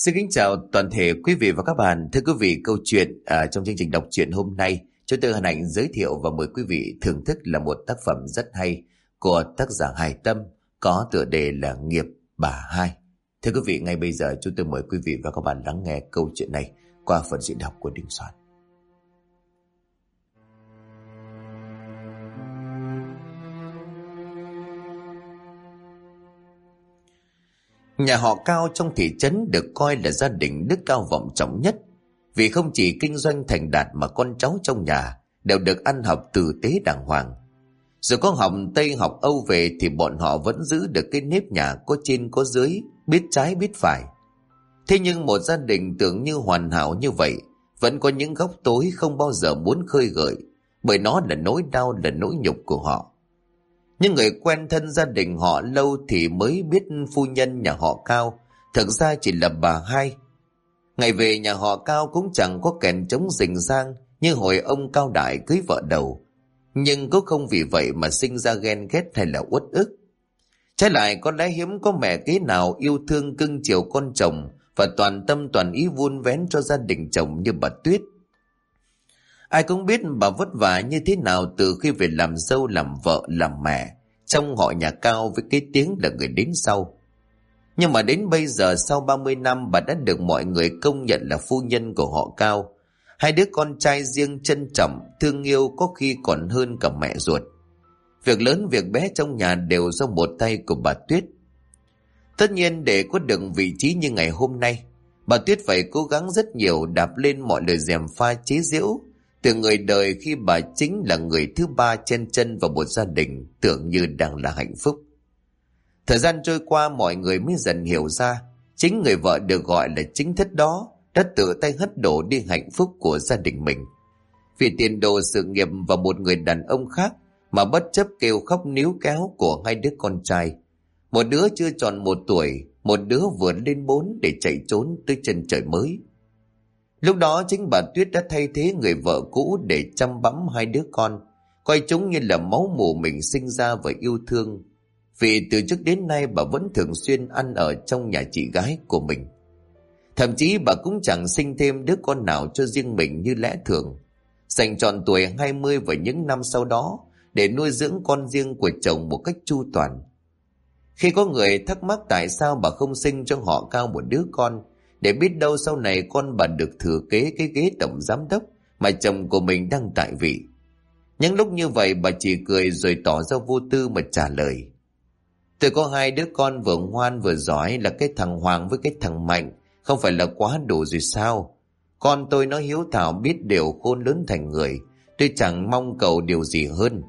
Xin kính chào toàn thể quý vị và các bạn. Thưa quý vị, câu chuyện trong chương trình đọc truyện hôm nay, chúng tôi hân hạnh giới thiệu và mời quý vị thưởng thức là một tác phẩm rất hay của tác giả Hải Tâm, có tựa đề là Nghiệp Bà Hai. Thưa quý vị, ngay bây giờ chúng tôi mời quý vị và các bạn lắng nghe câu chuyện này qua phần diễn đọc của Đình Soạn. Nhà họ Cao trong thị trấn được coi là gia đình đức cao vọng trọng nhất, vì không chỉ kinh doanh thành đạt mà con cháu trong nhà đều được ăn học tử tế đàng hoàng. Dù có học Tây học Âu về thì bọn họ vẫn giữ được cái nếp nhà có trên có dưới, biết trái biết phải. Thế nhưng một gia đình tưởng như hoàn hảo như vậy vẫn có những góc tối không bao giờ muốn khơi gợi, bởi nó là nỗi đau, là nỗi nhục của họ. Nhưng người quen thân gia đình họ lâu thì mới biết phu nhân nhà họ Cao thực ra chỉ là bà Hai. Ngày về nhà họ Cao cũng chẳng có kèn trống rình rang như hồi ông Cao Đại cưới vợ đầu, nhưng cũng không vì vậy mà sinh ra ghen ghét hay là uất ức. Trái lại có lẽ hiếm có mẹ kế nào yêu thương cưng chiều con chồng và toàn tâm toàn ý vun vén cho gia đình chồng như bà Tuyết. Ai cũng biết bà vất vả như thế nào từ khi về làm dâu, làm vợ, làm mẹ trong họ nhà Cao với cái tiếng là người đến sau. Nhưng mà đến bây giờ sau 30 năm bà đã được mọi người công nhận là phu nhân của họ Cao. Hai đứa con trai riêng trân trọng, thương yêu có khi còn hơn cả mẹ ruột. Việc lớn việc bé trong nhà đều do một tay của bà Tuyết. Tất nhiên để có được vị trí như ngày hôm nay, bà Tuyết phải cố gắng rất nhiều, đạp lên mọi lời gièm pha chế giễu từ người đời khi bà chính là người thứ ba chen chân vào một gia đình tưởng như đang là hạnh phúc. Thời gian trôi qua mọi người mới dần hiểu ra chính người vợ được gọi là chính thất đó đã tự tay hất đổ đi hạnh phúc của gia đình mình. Vì tiền đồ sự nghiệp và một người đàn ông khác mà bất chấp kêu khóc níu kéo của hai đứa con trai. Một đứa chưa tròn 1 tuổi, một đứa vừa lên 4 để chạy trốn tới chân trời mới. Lúc đó chính bà Tuyết đã thay thế người vợ cũ để chăm bẵm hai đứa con, coi chúng như là máu mủ mình sinh ra và yêu thương. Vì từ trước đến nay bà vẫn thường xuyên ăn ở trong nhà chị gái của mình. Thậm chí bà cũng chẳng sinh thêm đứa con nào cho riêng mình như lẽ thường, dành trọn tuổi 20 và những năm sau đó để nuôi dưỡng con riêng của chồng một cách chu toàn. Khi có người thắc mắc tại sao bà không sinh cho họ Cao một đứa con, để biết đâu sau này con bà được thừa kế cái ghế tổng giám đốc mà chồng của mình đang tại vị. Những lúc như vậy bà chỉ cười rồi tỏ ra vô tư mà trả lời: Tôi có 2 đứa con vừa ngoan vừa giỏi, là cái thằng Hoàng với cái thằng Mạnh, không phải là quá đủ rồi sao? Con tôi nó hiếu thảo biết điều, khôn lớn thành người, tôi chẳng mong cầu điều gì hơn.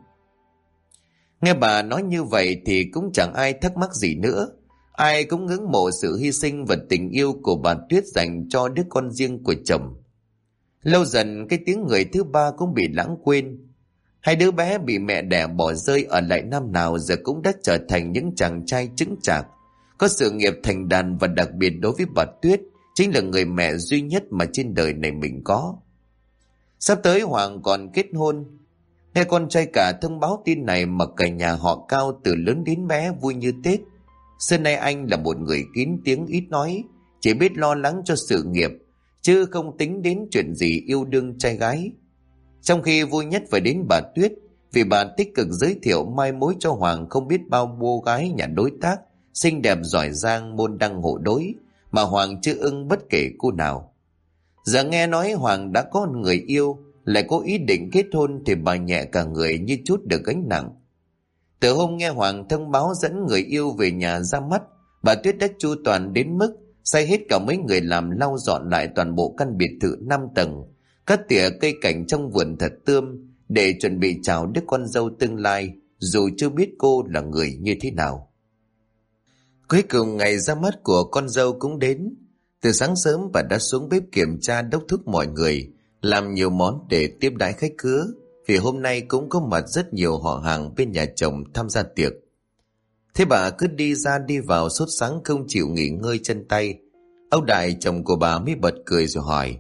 Nghe bà nói như vậy thì cũng chẳng ai thắc mắc gì nữa. Ai cũng ngưỡng mộ sự hy sinh và tình yêu của bà Tuyết dành cho đứa con riêng của chồng. Lâu dần cái tiếng người thứ ba cũng bị lãng quên. 2 đứa bé bị mẹ đẻ bỏ rơi ở lại năm nào giờ cũng đã trở thành những chàng trai chững chạc, có sự nghiệp thành đạt, và đặc biệt đối với bà Tuyết chính là người mẹ duy nhất mà trên đời này mình có. Sắp tới Hoàng còn kết hôn. Nghe con trai cả thông báo tin này mà cả nhà họ Cao từ lớn đến bé vui như Tết. Xưa nay anh là một người kín tiếng ít nói, chỉ biết lo lắng cho sự nghiệp, chứ không tính đến chuyện gì yêu đương trai gái. Trong khi vui nhất phải đến bà Tuyết, vì bà tích cực giới thiệu mai mối cho Hoàng không biết bao cô gái nhà đối tác, xinh đẹp giỏi giang môn đăng hộ đối, mà Hoàng chưa ưng bất kể cô nào. Giờ nghe nói Hoàng đã có người yêu, lại có ý định kết hôn thì bà nhẹ cả người như chút được gánh nặng. Từ hôm nghe Hoàng thông báo dẫn người yêu về nhà ra mắt, bà Tuyết đã chu toàn đến mức sai hết cả mấy người làm lau dọn lại toàn bộ căn biệt thự 5 tầng, cắt tỉa cây cảnh trong vườn thật tươm để chuẩn bị chào đứa con dâu tương lai, dù chưa biết cô là người như thế nào. Cuối cùng ngày ra mắt của con dâu cũng đến. Từ sáng sớm bà đã xuống bếp kiểm tra đốc thúc mọi người, làm nhiều món để tiếp đãi khách khứa, vì hôm nay cũng có mặt rất nhiều họ hàng bên nhà chồng tham gia tiệc. Thế bà cứ đi ra đi vào sốt sắng không chịu nghỉ ngơi chân tay. Ông Đại chồng của bà mới bật cười rồi hỏi: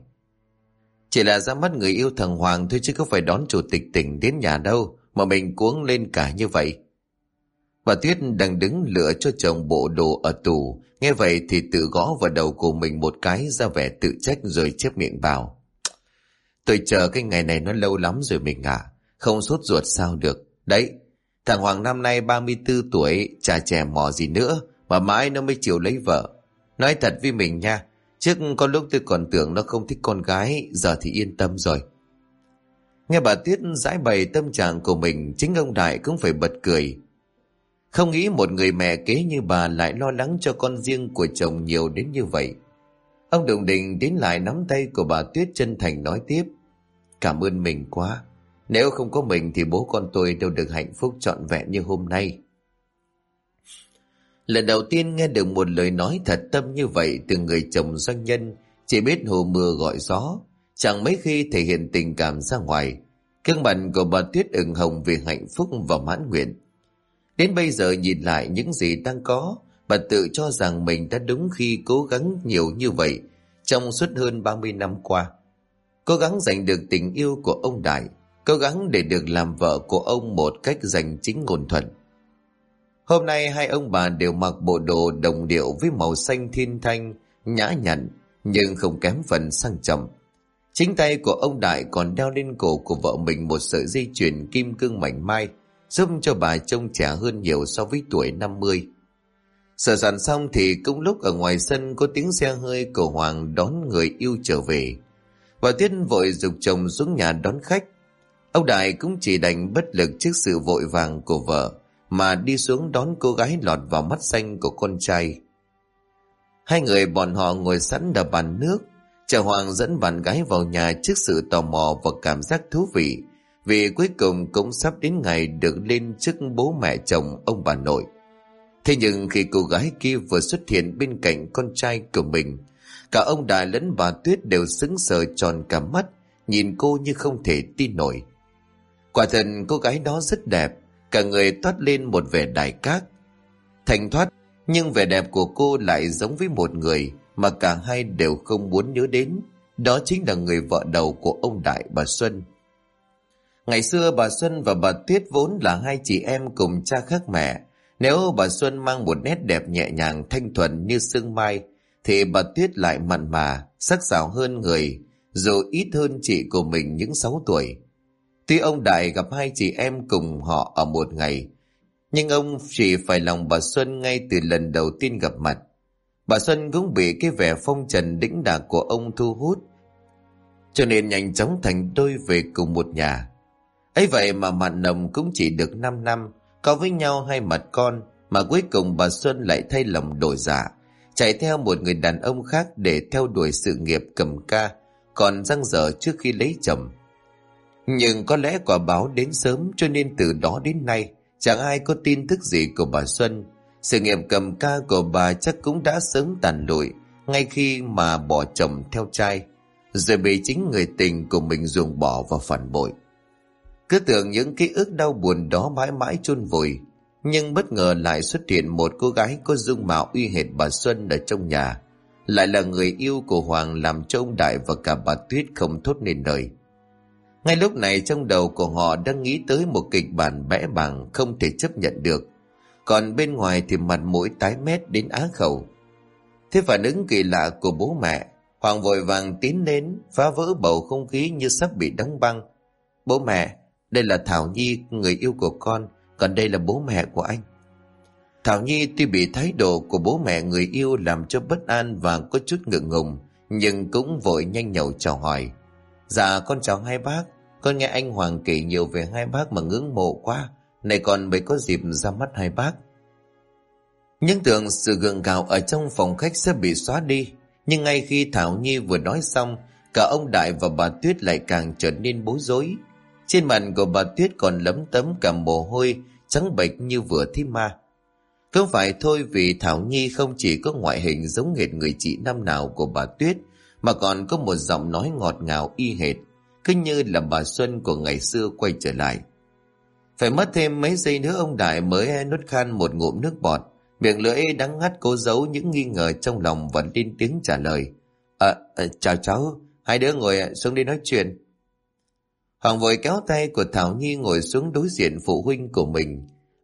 Chỉ là ra mắt người yêu thằng Hoàng thôi chứ có phải đón chủ tịch tỉnh đến nhà đâu mà mình cuống lên cả như vậy. Bà Tuyết đang đứng lựa cho chồng bộ đồ ở tủ, nghe vậy thì tự gõ vào đầu của mình một cái ra vẻ tự trách rồi chép miệng bảo: Tôi chờ cái ngày này nó lâu lắm rồi mình ạ, không sốt ruột sao được. Đấy, thằng Hoàng năm nay 34 tuổi, chả trẻ mò gì nữa, mà mãi nó mới chịu lấy vợ. Nói thật với mình nha, trước có lúc tôi còn tưởng nó không thích con gái, giờ thì yên tâm rồi. Nghe bà Tuyết giải bày tâm trạng của mình, chính ông Đại cũng phải bật cười. Không nghĩ một người mẹ kế như bà lại lo lắng cho con riêng của chồng nhiều đến như vậy. Ông Đồng Đình tiến lại nắm tay của bà Tuyết chân thành nói tiếp: Cảm ơn mình quá. Nếu không có mình thì bố con tôi đâu được hạnh phúc trọn vẹn như hôm nay. Lần đầu tiên nghe được một lời nói thật tâm như vậy từ người chồng doanh nhân, chỉ biết hù mưa gọi gió, chẳng mấy khi thể hiện tình cảm ra ngoài. Gương mặt của bà Tuyết ửng hồng vì hạnh phúc và mãn nguyện. Đến bây giờ nhìn lại những gì đang có, bà tự cho rằng mình đã đúng khi cố gắng nhiều như vậy trong suốt hơn 30 năm qua. Cố gắng giành được tình yêu của ông Đại, cố gắng để được làm vợ của ông một cách danh chính ngôn thuận. Hôm nay hai ông bà đều mặc bộ đồ đồng điệu với màu xanh thiên thanh, nhã nhặn nhưng không kém phần sang trọng. Chính tay của ông Đại còn đeo lên cổ của vợ mình một sợi dây chuyền kim cương mảnh mai, giúp cho bà trông trẻ hơn nhiều so với tuổi 50. Sửa soạn xong thì cũng lúc ở ngoài sân có tiếng xe hơi của Hoàng đón người yêu trở về. Bà Tuyết vội giục chồng xuống nhà đón khách. Ông Đại cũng chỉ đành bất lực trước sự vội vàng của vợ mà đi xuống đón cô gái lọt vào mắt xanh của con trai. Hai người bọn họ ngồi sẵn ở bàn nước, chờ Hoàng dẫn bạn gái vào nhà trước sự tò mò và cảm giác thú vị, vì cuối cùng cũng sắp đến ngày được lên trước bố mẹ chồng ông bà nội. Thế nhưng khi cô gái kia vừa xuất hiện bên cạnh con trai của mình, cả ông Đại lẫn bà Tuyết đều sững sờ tròn cả mắt, nhìn cô như không thể tin nổi. Quả thật cô gái đó rất đẹp, cả người toát lên một vẻ đài cát, thanh thoát, nhưng vẻ đẹp của cô lại giống với một người mà cả hai đều không muốn nhớ đến. Đó chính là người vợ đầu của ông Đại, bà Xuân. Ngày xưa bà Xuân và bà Tuyết vốn là hai chị em cùng cha khác mẹ. Nếu bà Xuân mang một nét đẹp nhẹ nhàng thanh thuần như sương mai, thì bà Tuyết lại mặn mà, sắc sảo hơn người, dù ít hơn chị của mình những 6 tuổi. Tuy ông Đại gặp hai chị em cùng họ ở một ngày, nhưng ông chỉ phải lòng bà Xuân ngay từ lần đầu tiên gặp mặt. Bà Xuân cũng bị cái vẻ phong trần đĩnh đạc của ông thu hút, cho nên nhanh chóng thành đôi về cùng một nhà. Ấy vậy mà mặn nồng cũng chỉ được 5 năm, có với nhau 2 mặt con, mà cuối cùng bà Xuân lại thay lòng đổi dạ, chạy theo một người đàn ông khác để theo đuổi sự nghiệp cầm ca, còn dang dở trước khi lấy chồng. Nhưng có lẽ quả báo đến sớm, cho nên từ đó đến nay chẳng ai có tin tức gì của bà Xuân. Sự nghiệp cầm ca của bà chắc cũng đã sớm tàn lụi ngay khi mà bỏ chồng theo trai, rồi bị chính người tình của mình ruồng bỏ và phản bội. Cứ tưởng những ký ức đau buồn đó mãi mãi chôn vùi, nhưng bất ngờ lại xuất hiện một cô gái có dung mạo uy hệt bà Xuân ở trong nhà, lại là người yêu của Hoàng, làm cho ông Đại và cả bà Tuyết không thốt nên lời. Ngay lúc này trong đầu của họ đang nghĩ tới một kịch bản bẽ bàng không thể chấp nhận được, còn bên ngoài thì mặt mũi tái mét đến á khẩu. Thế phản ứng kỳ lạ của bố mẹ, Hoàng vội vàng tiến đến phá vỡ bầu không khí như sắp bị đóng băng. Bố mẹ, đây là Thảo Nhi, người yêu của con, còn đây là bố mẹ của anh. Thảo Nhi tuy bị thái độ của bố mẹ người yêu làm cho bất an và có chút ngượng ngùng, nhưng cũng vội nhanh nhậu chào hỏi. Dạ con chào hai bác, con nghe anh Hoàng kể nhiều về hai bác mà ngưỡng mộ quá, này còn mới có dịp ra mắt hai bác. Nhưng tưởng sự gượng gạo ở trong phòng khách sẽ bị xóa đi, nhưng ngay khi Thảo Nhi vừa nói xong, cả ông Đại và bà Tuyết lại càng trở nên bối rối. Trên mặt của bà Tuyết còn lấm tấm cả mồ hôi, trắng bệch như vừa thấy ma. Không phải thôi, vì Thảo Nhi không chỉ có ngoại hình giống hệt người chị năm nào của bà Tuyết, mà còn có một giọng nói ngọt ngào y hệt, cứ như là bà Xuân của ngày xưa quay trở lại. Phải mất thêm mấy giây nữa ông Đại mới nuốt khan một ngụm nước bọt, miệng lưỡi đắng ngắt cố giấu những nghi ngờ trong lòng và lên tiếng trả lời. Chào cháu, hai đứa ngồi xuống đi nói chuyện. Hoàng vội kéo tay của Thảo Nhi ngồi xuống đối diện phụ huynh của mình.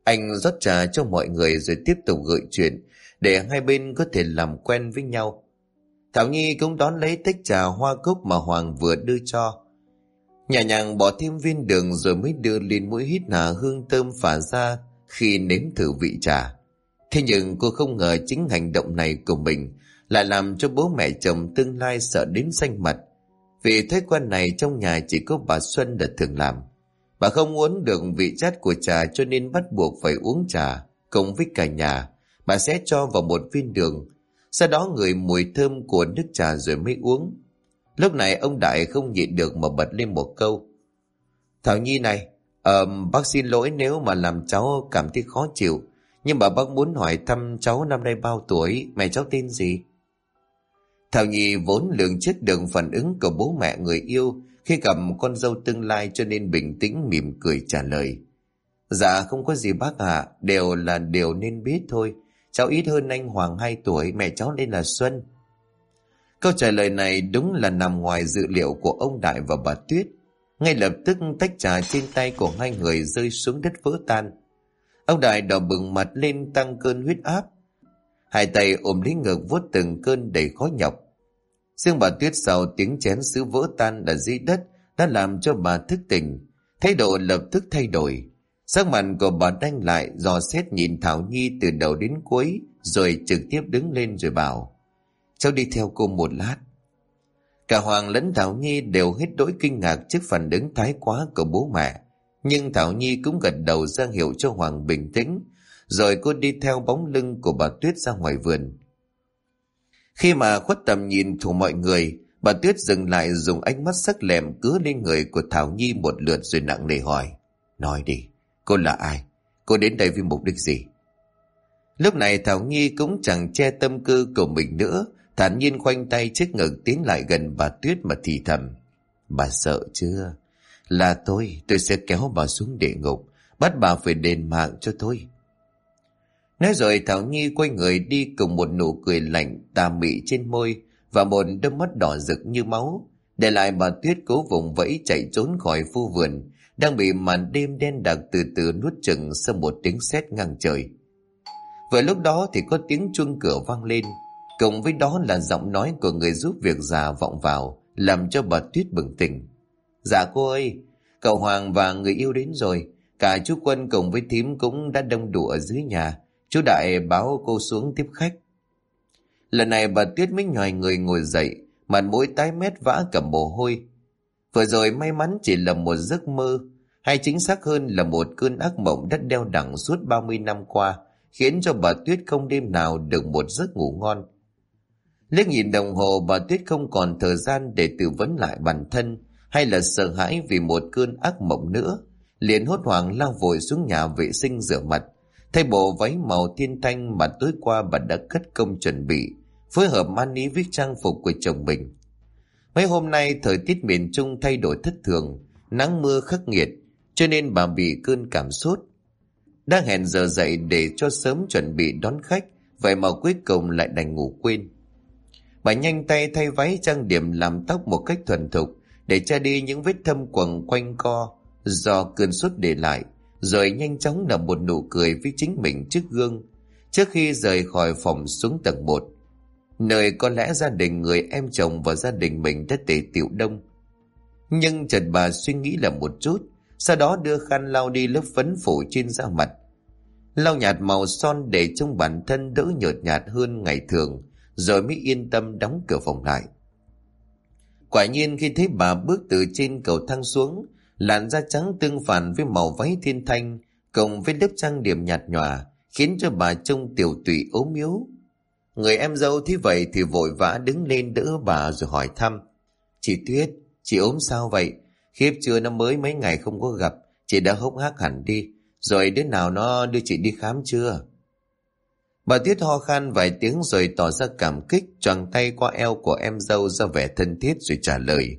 Anh rót trà cho mọi người rồi tiếp tục gợi chuyện để hai bên có thể làm quen với nhau. Thảo Nhi cũng đón lấy tách trà hoa cúc mà Hoàng vừa đưa cho. Nhẹ nhàng bỏ thêm viên đường rồi mới đưa lên mũi hít hà hương thơm phả ra khi nếm thử vị trà. Thế nhưng cô không ngờ chính hành động này của mình lại làm cho bố mẹ chồng tương lai sợ đến xanh mặt. Vì thói quen này trong nhà chỉ có bà Xuân đã thường làm. Bà không uống được vị chát của trà cho nên bắt buộc phải uống trà cùng với cả nhà. Bà sẽ cho vào một viên đường, sau đó ngửi mùi thơm của nước trà rồi mới uống. Lúc này ông Đại không nhịn được mà bật lên một câu: Thảo Nhi này, bác xin lỗi nếu mà làm cháu cảm thấy khó chịu, nhưng mà bác muốn hỏi thăm cháu năm nay bao tuổi, mẹ cháu tên gì? Thảo Nhi vốn lường trước được phản ứng của bố mẹ người yêu khi gặp con dâu tương lai cho nên bình tĩnh mỉm cười trả lời: Dạ không có gì bác ạ, đều là điều nên biết thôi. Cháu ít hơn anh Hoàng 2 tuổi, mẹ cháu tên là Xuân. Câu trả lời này đúng là nằm ngoài dự liệu của ông Đại và bà Tuyết. Ngay lập tức tách trà trên tay của hai người rơi xuống đất vỡ tan. Ông Đại đỏ bừng mặt lên tăng cơn huyết áp. Hai tay ôm lấy ngực vuốt từng cơn đầy khó nhọc. Riêng bà Tuyết sau tiếng chén sứ vỡ tan ở dưới đất đã làm cho bà thức tỉnh. Thái độ lập tức thay đổi. Sắc mặt của bà đanh lại, dò xét nhìn Thảo Nhi từ đầu đến cuối, rồi trực tiếp đứng lên rồi bảo: Cháu đi theo cô một lát. Cả Hoàng lẫn Thảo Nhi đều hết đỗi kinh ngạc trước phản ứng thái quá của bố mẹ. Nhưng Thảo Nhi cũng gật đầu ra hiệu cho Hoàng bình tĩnh, rồi cô đi theo bóng lưng của bà Tuyết ra ngoài vườn. Khi mà khuất tầm nhìn của mọi người, bà Tuyết dừng lại dùng ánh mắt sắc lẹm cứa lên người của Thảo Nhi một lượt rồi nặng nề hỏi: Nói đi, cô là ai? Cô đến đây với mục đích gì? Lúc này Thảo Nhi cũng chẳng che tâm tư của mình nữa, thản nhiên khoanh tay trước ngực tiến lại gần bà Tuyết mà thì thầm: Bà sợ chưa? Là tôi sẽ kéo bà xuống địa ngục, bắt bà phải đền mạng cho tôi. Nói rồi Thảo Nhi quay người đi cùng một nụ cười lạnh tà mị trên môi và một đôi mắt đỏ rực như máu, để lại bà Tuyết cố vùng vẫy chạy trốn khỏi khu vườn đang bị màn đêm đen đặc từ từ nuốt chửng sau một tiếng sét ngang trời. Vừa lúc đó thì có tiếng chuông cửa vang lên, cùng với đó là giọng nói của người giúp việc già vọng vào, làm cho bà Tuyết bừng tỉnh. Dạ cô ơi, cậu Hoàng và người yêu đến rồi, cả chú Quân cùng với thím cũng đã đông đủ ở dưới nhà. Chú Đại báo cô xuống tiếp khách. Lần này bà Tuyết mới nhòi người ngồi dậy, mặt mũi tái mét vã cả mồ hôi. Vừa rồi may mắn chỉ là một giấc mơ, hay chính xác hơn là một cơn ác mộng đã đeo đẳng suốt 30 năm qua, khiến cho bà Tuyết không đêm nào được một giấc ngủ ngon. Liếc nhìn đồng hồ, bà Tuyết không còn thời gian để tự vấn lại bản thân hay là sợ hãi vì một cơn ác mộng nữa, liền hốt hoảng lao vội xuống nhà vệ sinh rửa mặt, thay bộ váy màu thiên thanh mà tối qua bà đã cất công chuẩn bị, phối hợp man ý với trang phục của chồng mình. Mấy hôm nay thời tiết miền Trung thay đổi thất thường, nắng mưa khắc nghiệt, cho nên bà bị cơn cảm sốt. Đang hẹn giờ dậy để cho sớm chuẩn bị đón khách, vậy mà cuối cùng lại đành ngủ quên. Bà nhanh tay thay váy trang điểm làm tóc một cách thuần thục để che đi những vết thâm quầng quanh co do cơn sốt để lại, rồi nhanh chóng nở một nụ cười với chính mình trước gương trước khi rời khỏi phòng xuống tầng 1, nơi có lẽ gia đình người em chồng và gia đình mình đã tề tựu đông. Nhưng chợt bà suy nghĩ là một chút, sau đó đưa khăn lau đi lớp phấn phủ trên da mặt, lau nhạt màu son để trông bản thân đỡ nhợt nhạt hơn ngày thường, rồi mới yên tâm đóng cửa phòng lại. Quả nhiên khi thấy bà bước từ trên cầu thang xuống, làn da trắng tương phản với màu váy thiên thanh cộng với lớp trang điểm nhạt nhòa khiến cho bà trông tiều tụy ốm yếu. Người em dâu thấy vậy thì vội vã đứng lên đỡ bà rồi hỏi thăm: Chị Tuyết, chị ốm sao vậy? Khiếp chưa, nó mới mấy ngày không có gặp, chị đã hốc hác hẳn đi. Rồi đứa nào nó đưa chị đi khám chưa? Bà Tuyết ho khan vài tiếng rồi tỏ ra cảm kích, choàng tay qua eo của em dâu ra vẻ thân thiết rồi trả lời: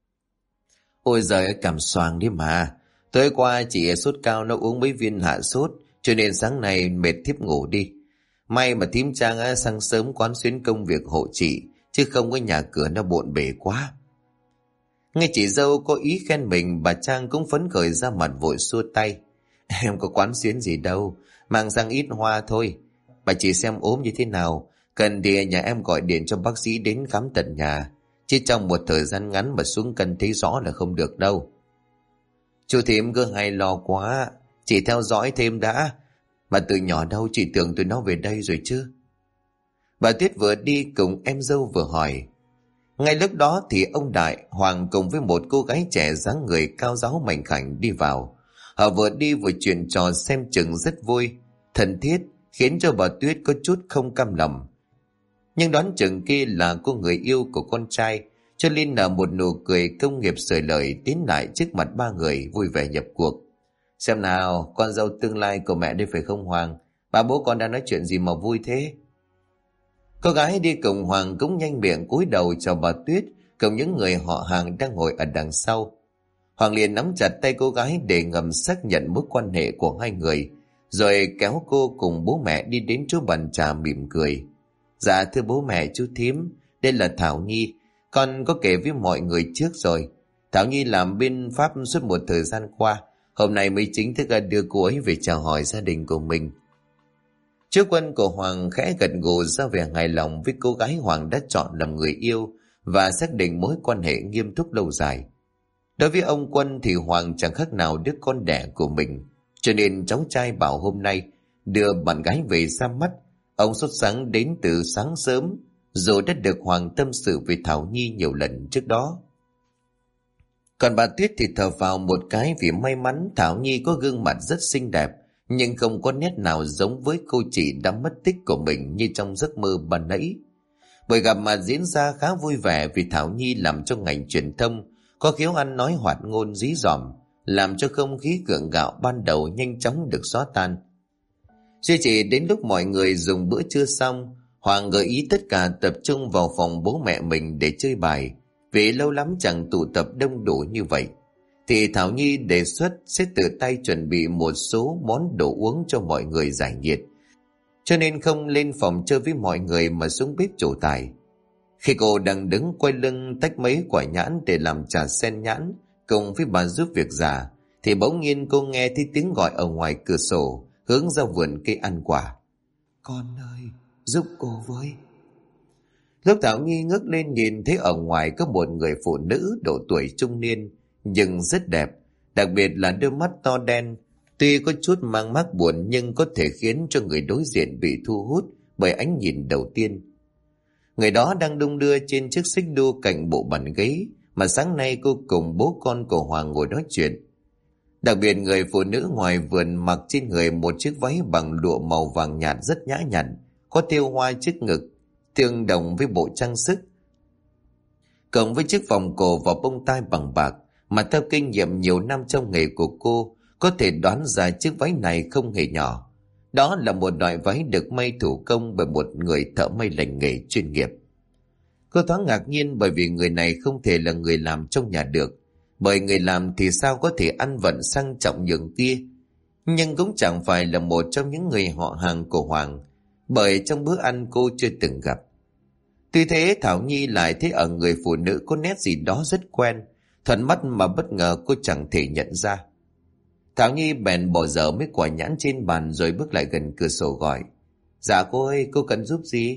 Ôi giời, cảm xoàng đi mà. Tối qua chị sốt cao, nó uống mấy viên hạ sốt, cho nên sáng nay mệt thiếp ngủ đi. May mà thím Trang sang sớm quán xuyến công việc hộ chị, chứ không có nhà cửa nó bộn bề quá. Nghe chị dâu có ý khen mình, bà Trang cũng phấn khởi ra mặt vội xua tay: Em có quán xuyến gì đâu, mang sang ít hoa thôi. Bà chỉ xem ốm như thế nào, cần thì nhà em gọi điện cho bác sĩ đến khám tận nhà. Chứ trong một thời gian ngắn mà xuống cân thấy rõ là không được đâu. Chú thím cứ hay lo quá, chị theo dõi thêm đã. Mà từ nhỏ đâu chị tưởng tụi nó về đây rồi chứ. Bà Tuyết vừa đi cùng em dâu vừa hỏi. Ngay lúc đó thì ông Đại, Hoàng cùng với một cô gái trẻ dáng người cao ráo mảnh khảnh đi vào. Họ vừa đi vừa chuyện trò xem chừng rất vui, thân thiết, khiến cho bà Tuyết có chút không cam lòng. Nhưng đoán chừng kia là cô người yêu của con trai, cho nên nở một nụ cười công nghiệp sởi lời tiến lại trước mặt ba người vui vẻ nhập cuộc. Xem nào, con dâu tương lai của mẹ đây phải không Hoàng? Ba bố con đang nói chuyện gì mà vui thế? Cô gái đi cùng Hoàng cũng nhanh miệng cúi đầu chào bà Tuyết cùng những người họ hàng đang ngồi ở đằng sau. Hoàng liền nắm chặt tay cô gái để ngầm xác nhận mối quan hệ của hai người, rồi kéo cô cùng bố mẹ đi đến chỗ bàn trà mỉm cười. Dạ thưa bố mẹ chú thím, đây là Thảo Nhi, con có kể với mọi người trước rồi. Thảo Nhi làm bên Pháp suốt một thời gian qua, hôm nay mới chính thức đưa cô ấy về chào hỏi gia đình của mình. Chú Quân của Hoàng khẽ gật gù ra vẻ hài lòng với cô gái Hoàng đã chọn làm người yêu và xác định mối quan hệ nghiêm túc lâu dài. Đối với ông Quân thì Hoàng chẳng khác nào đứa con đẻ của mình, cho nên cháu trai bảo hôm nay đưa bạn gái về ra mắt. Ông sốt sắng đến từ sáng sớm, dù đã được Hoàng tâm sự về Thảo Nhi nhiều lần trước đó. Còn bà Tuyết thì thở vào một cái vì may mắn Thảo Nhi có gương mặt rất xinh đẹp, nhưng không có nét nào giống với cô chị đã mất tích của mình như trong giấc mơ ban nãy. Buổi gặp mặt diễn ra khá vui vẻ vì Thảo Nhi làm trong ngành truyền thông, có khiếu ăn nói hoạt ngôn dí dỏm, làm cho không khí gượng gạo ban đầu nhanh chóng được xóa tan. Duy chỉ đến lúc mọi người dùng bữa trưa xong, Hoàng gợi ý tất cả tập trung vào phòng bố mẹ mình để chơi bài, vì lâu lắm chẳng tụ tập đông đủ như vậy. Thì Thảo Nhi đề xuất sẽ tự tay chuẩn bị một số món đồ uống cho mọi người giải nhiệt, cho nên không lên phòng chơi với mọi người mà xuống bếp trổ tài. Khi cô đang đứng quay lưng tách mấy quả nhãn để làm trà sen nhãn cùng với bà giúp việc già, thì bỗng nhiên cô nghe thấy tiếng gọi ở ngoài cửa sổ hướng ra vườn cây ăn quả. Con ơi, giúp cô với. Lúc Thảo Nhi ngước lên nhìn thấy ở ngoài có một người phụ nữ độ tuổi trung niên nhưng rất đẹp, đặc biệt là đôi mắt to đen, tuy có chút mang mác buồn nhưng có thể khiến cho người đối diện bị thu hút bởi ánh nhìn đầu tiên. Người đó đang đung đưa trên chiếc xích đu cạnh bộ bàn ghế mà sáng nay cô cùng bố con của Hoàng ngồi nói chuyện. Đặc biệt người phụ nữ ngoài vườn mặc trên người một chiếc váy bằng lụa màu vàng nhạt rất nhã nhặn, có thêu hoa trước ngực, tương đồng với bộ trang sức, cộng với chiếc vòng cổ và bông tai bằng bạc mà theo kinh nghiệm nhiều năm trong nghề của cô có thể đoán ra chiếc váy này không hề nhỏ. Đó là một loại váy được may thủ công bởi một người thợ may lành nghề chuyên nghiệp. Cô thoáng ngạc nhiên bởi vì người này không thể là người làm trong nhà được, bởi người làm thì sao có thể ăn vận sang trọng nhường kia, nhưng cũng chẳng phải là một trong những người họ hàng của Hoàng, bởi trong bữa ăn cô chưa từng gặp. Tuy thế Thảo Nhi lại thấy ở người phụ nữ có nét gì đó rất quen, thuận mắt mà bất ngờ cô chẳng thể nhận ra. Thảo Nhi bèn bỏ dở mấy quả nhãn trên bàn rồi bước lại gần cửa sổ gọi. Dạ cô ơi, cô cần giúp gì?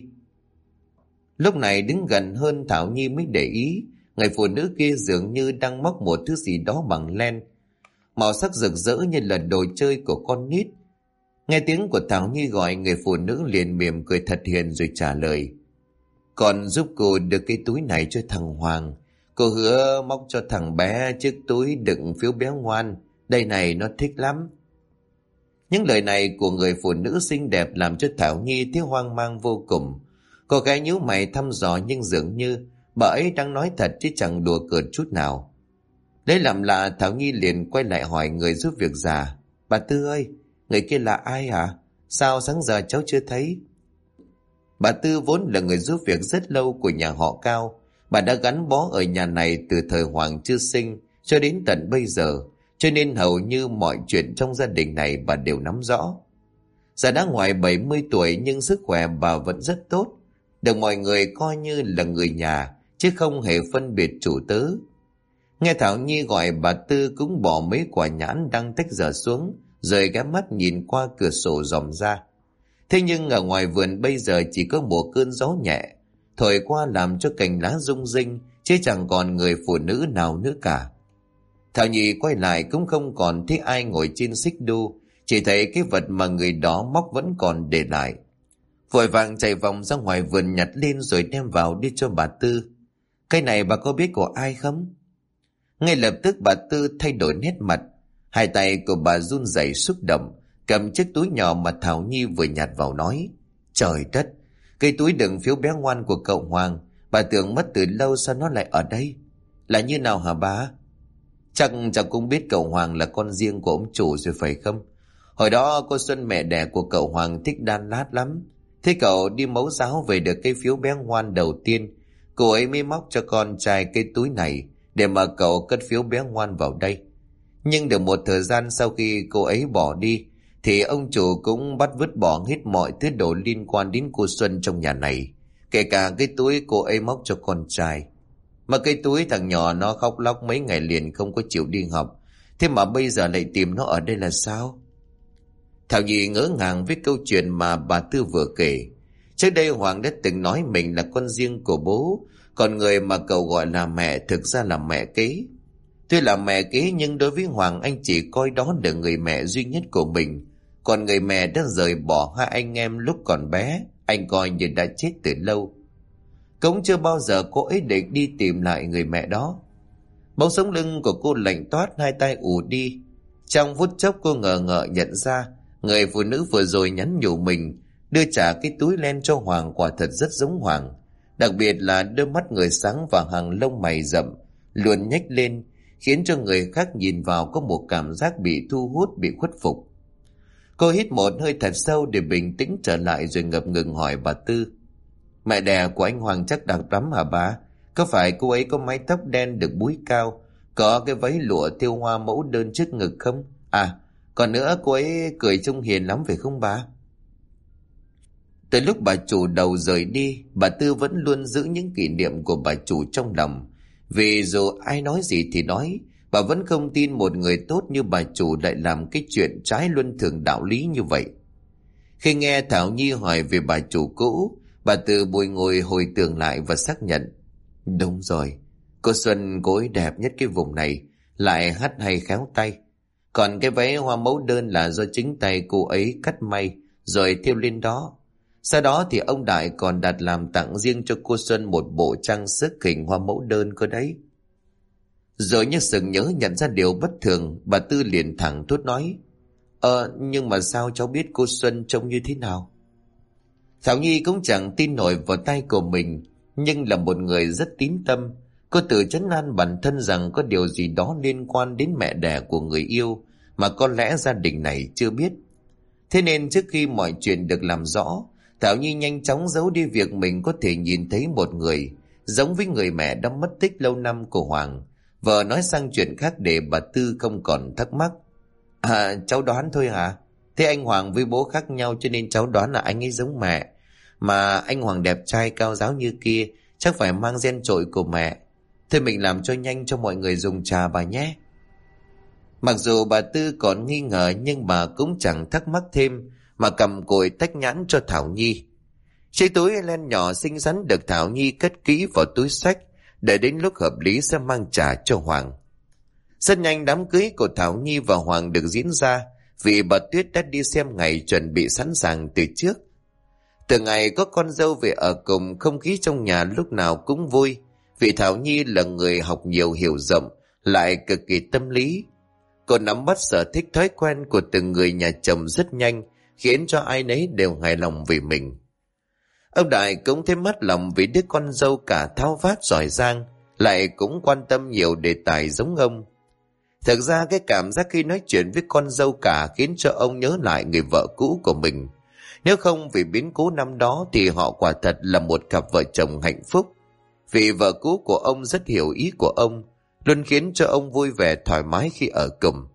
Lúc này đứng gần hơn Thảo Nhi mới để ý, người phụ nữ kia dường như đang móc một thứ gì đó bằng len, màu sắc rực rỡ như là đồ chơi của con nít. Nghe tiếng của Thảo Nhi gọi, người phụ nữ liền mỉm cười thật hiền rồi trả lời. Còn giúp cô đưa cái túi này cho thằng Hoàng. Cô hứa móc cho thằng bé chiếc túi đựng phiếu béo ngoan. Đây này, nó thích lắm. Những lời này của người phụ nữ xinh đẹp làm cho Thảo Nhi thấy hoang mang vô cùng. Cô gái nhíu mày thăm dò nhưng dường như bà ấy đang nói thật chứ chẳng đùa cợt chút nào. Lấy làm lạ, Thảo Nhi liền quay lại hỏi người giúp việc già. Bà Tư ơi, người kia là ai hả? Sao sáng giờ cháu chưa thấy? Bà Tư vốn là người giúp việc rất lâu của nhà họ Cao. Bà đã gắn bó ở nhà này từ thời Hoàng chưa sinh cho đến tận bây giờ, cho nên hầu như mọi chuyện trong gia đình này bà đều nắm rõ. Giờ đã ngoài 70 tuổi nhưng sức khỏe bà vẫn rất tốt, được mọi người coi như là người nhà, chứ không hề phân biệt chủ tớ. Nghe Thảo Nhi gọi, bà Tư cũng bỏ mấy quả nhãn đang tách dở xuống, rồi ghé mắt nhìn qua cửa sổ dòm ra. Thế nhưng ở ngoài vườn bây giờ chỉ có một cơn gió nhẹ thổi qua làm cho cành lá rung rinh, chứ chẳng còn người phụ nữ nào nữa cả. Thảo Nhi quay lại cũng không còn thấy ai ngồi trên xích đu, chỉ thấy cái vật mà người đó móc vẫn còn để lại. Vội vàng chạy vòng ra ngoài vườn nhặt lên rồi đem vào đưa cho bà Tư. Cái này bà có biết của ai không? Ngay lập tức bà Tư thay đổi nét mặt, hai tay của bà run rẩy xúc động, cầm chiếc túi nhỏ mà Thảo Nhi vừa nhặt vào nói: Trời đất, cái túi đựng phiếu bé ngoan của cậu Hoàng, bà tưởng mất từ lâu, sao nó lại ở đây? Là như nào hả bà? Chắc cũng biết cậu Hoàng là con riêng của ông chủ rồi phải không? Hồi đó cô Xuân mẹ đẻ của cậu Hoàng thích đan lát lắm. Thế cậu đi mẫu giáo về được cái phiếu bé ngoan đầu tiên, cô ấy mới móc cho con trai cái túi này để mà cậu cất phiếu bé ngoan vào đây. Nhưng được một thời gian sau khi cô ấy bỏ đi thì ông chủ cũng bắt vứt bỏ hết mọi thứ đồ liên quan đến cô Xuân trong nhà này, kể cả cái túi cô ấy móc cho con trai. Mà cái túi thằng nhỏ nó khóc lóc mấy ngày liền không có chịu đi học, thế mà bây giờ lại tìm nó ở đây là sao? Thảo Nhi ngỡ ngàng với câu chuyện mà bà Tư vừa kể. Trước đây Hoàng đã từng nói mình là con riêng của bố, còn người mà cậu gọi là mẹ thực ra là mẹ kế. Tuy là mẹ kế nhưng đối với Hoàng, anh chỉ coi đó là người mẹ duy nhất của mình. Còn người mẹ đã rời bỏ hai anh em lúc còn bé, anh coi như đã chết từ lâu. Cũng chưa bao giờ cô ấy định đi tìm lại người mẹ đó. Bỗng sống lưng của cô lạnh toát, hai tay ù đi. Trong phút chốc cô ngờ ngợ nhận ra người phụ nữ vừa rồi nhắn nhủ mình đưa trả cái túi len cho Hoàng quả thật rất giống Hoàng. Đặc biệt là đôi mắt người sáng và hàng lông mày rậm luôn nhếch lên, khiến cho người khác nhìn vào có một cảm giác bị thu hút, bị khuất phục. Cô hít một hơi thật sâu để bình tĩnh trở lại rồi ngập ngừng hỏi bà Tư: Mẹ đẻ của anh Hoàng chắc đặc lắm hả bà? Có phải cô ấy có mái tóc đen được búi cao, có cái váy lụa thêu hoa mẫu đơn trước ngực không? À, còn nữa cô ấy cười trông hiền lắm phải không bà? Tới lúc bà chủ đầu rời đi, bà Tư vẫn luôn giữ những kỷ niệm của bà chủ trong lòng. Vì dù ai nói gì thì nói, bà vẫn không tin một người tốt như bà chủ lại làm cái chuyện trái luân thường đạo lý như vậy. Khi nghe Thảo Nhi hỏi về bà chủ cũ, bà Tư bồi ngồi hồi tưởng lại và xác nhận: Đúng rồi, cô Xuân cô ấy đẹp nhất cái vùng này, lại hát hay khéo tay. Còn cái váy hoa mẫu đơn là do chính tay cô ấy cắt may rồi thêu lên đó. Sau đó thì ông Đại còn đặt làm tặng riêng cho cô Xuân một bộ trang sức hình hoa mẫu đơn cơ đấy. Rồi như sực nhớ nhận ra điều bất thường, bà Tư liền thẳng thốt nói: Nhưng mà sao cháu biết cô Xuân trông như thế nào? Thảo Nhi cũng chẳng tin nổi vào tay của mình, nhưng là một người rất tín tâm. Cô tự trấn an bản thân rằng có điều gì đó liên quan đến mẹ đẻ của người yêu mà có lẽ gia đình này chưa biết. Thế nên trước khi mọi chuyện được làm rõ, Thảo Nhi nhanh chóng giấu đi việc mình có thể nhìn thấy một người giống với người mẹ đã mất tích lâu năm của Hoàng, vợ nói sang chuyện khác để bà Tư không còn thắc mắc. À, cháu đoán thôi hả? Thế anh Hoàng với bố khác nhau cho nên cháu đoán là anh ấy giống mẹ. Mà anh Hoàng đẹp trai cao ráo như kia chắc phải mang gen trội của mẹ. Thôi mình làm cho nhanh cho mọi người dùng trà bà nhé. Mặc dù bà Tư còn nghi ngờ nhưng bà cũng chẳng thắc mắc thêm, mà cầm cùi tách nhãn cho Thảo Nhi. Chiếc túi len nhỏ xinh xắn được Thảo Nhi cất kỹ vào túi xách, để đến lúc hợp lý sẽ mang trà cho Hoàng. Rất nhanh đám cưới của Thảo Nhi và Hoàng được diễn ra, vì bà Tuyết đã đi xem ngày chuẩn bị sẵn sàng từ trước. Từ ngày có con dâu về ở cùng, không khí trong nhà lúc nào cũng vui, vì Thảo Nhi là người học nhiều hiểu rộng, lại cực kỳ tâm lý. Cô nắm bắt sở thích thói quen của từng người nhà chồng rất nhanh, khiến cho ai nấy đều hài lòng về mình. Ông Đại cũng thêm mất lòng vì đứa con dâu cả tháo vát giỏi giang, lại cũng quan tâm nhiều đề tài giống ông. Thực ra cái cảm giác khi nói chuyện với con dâu cả khiến cho ông nhớ lại người vợ cũ của mình. Nếu không vì biến cố năm đó thì họ quả thật là một cặp vợ chồng hạnh phúc. Vì vợ cũ của ông rất hiểu ý của ông, luôn khiến cho ông vui vẻ thoải mái khi ở cùng.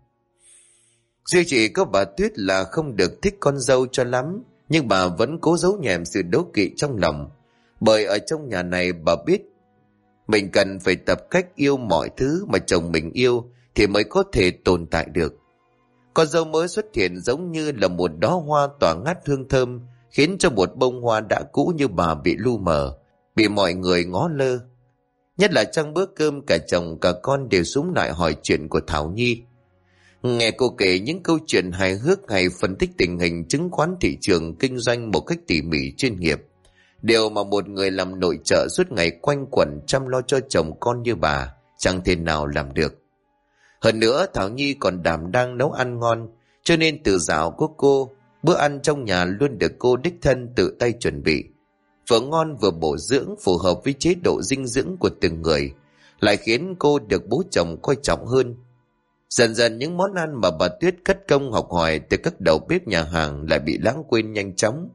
Duy chỉ có bà Tuyết là không được thích con dâu cho lắm, nhưng bà vẫn cố giấu nhẹm sự đố kỵ trong lòng. Bởi ở trong nhà này bà biết mình cần phải tập cách yêu mọi thứ mà chồng mình yêu thì mới có thể tồn tại được. Con dâu mới xuất hiện giống như là một đóa hoa tỏa ngát hương thơm, khiến cho một bông hoa đã cũ như bà bị lu mờ, bị mọi người ngó lơ. Nhất là trong bữa cơm, cả chồng cả con đều súng lại hỏi chuyện của Thảo Nhi. Nghe cô kể những câu chuyện hài hước hay phân tích tình hình chứng khoán thị trường kinh doanh một cách tỉ mỉ chuyên nghiệp, điều mà một người làm nội trợ suốt ngày quanh quẩn chăm lo cho chồng con như bà chẳng thể nào làm được. Hơn nữa Thảo Nhi còn đảm đang nấu ăn ngon, cho nên từ dạo của cô, bữa ăn trong nhà luôn được cô đích thân tự tay chuẩn bị, vừa ngon vừa bổ dưỡng, phù hợp với chế độ dinh dưỡng của từng người, lại khiến cô được bố chồng coi trọng hơn. Dần dần những món ăn mà bà Tuyết cất công học hỏi từ các đầu bếp nhà hàng lại bị lãng quên nhanh chóng.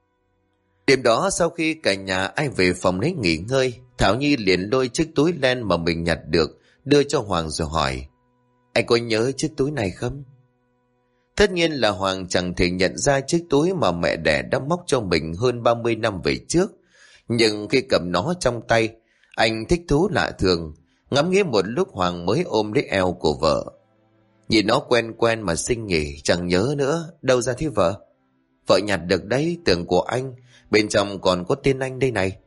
Đêm đó sau khi cả nhà ai về phòng lấy nghỉ ngơi, Thảo Nhi liền lôi chiếc túi len mà mình nhặt được đưa cho Hoàng rồi hỏi: "Anh có nhớ chiếc túi này không?" Tất nhiên là Hoàng chẳng thể nhận ra chiếc túi mà mẹ đẻ đã móc cho mình hơn 30 năm về trước. Nhưng khi cầm nó trong tay, anh thích thú lạ thường. Ngắm nghía một lúc, Hoàng mới ôm lấy eo của vợ. "Nhìn nó quen quen mà xinh nhỉ, chẳng nhớ nữa, đâu ra thế vợ?" "Vợ nhặt được đấy, tưởng của anh, bên trong còn có tên anh đây này."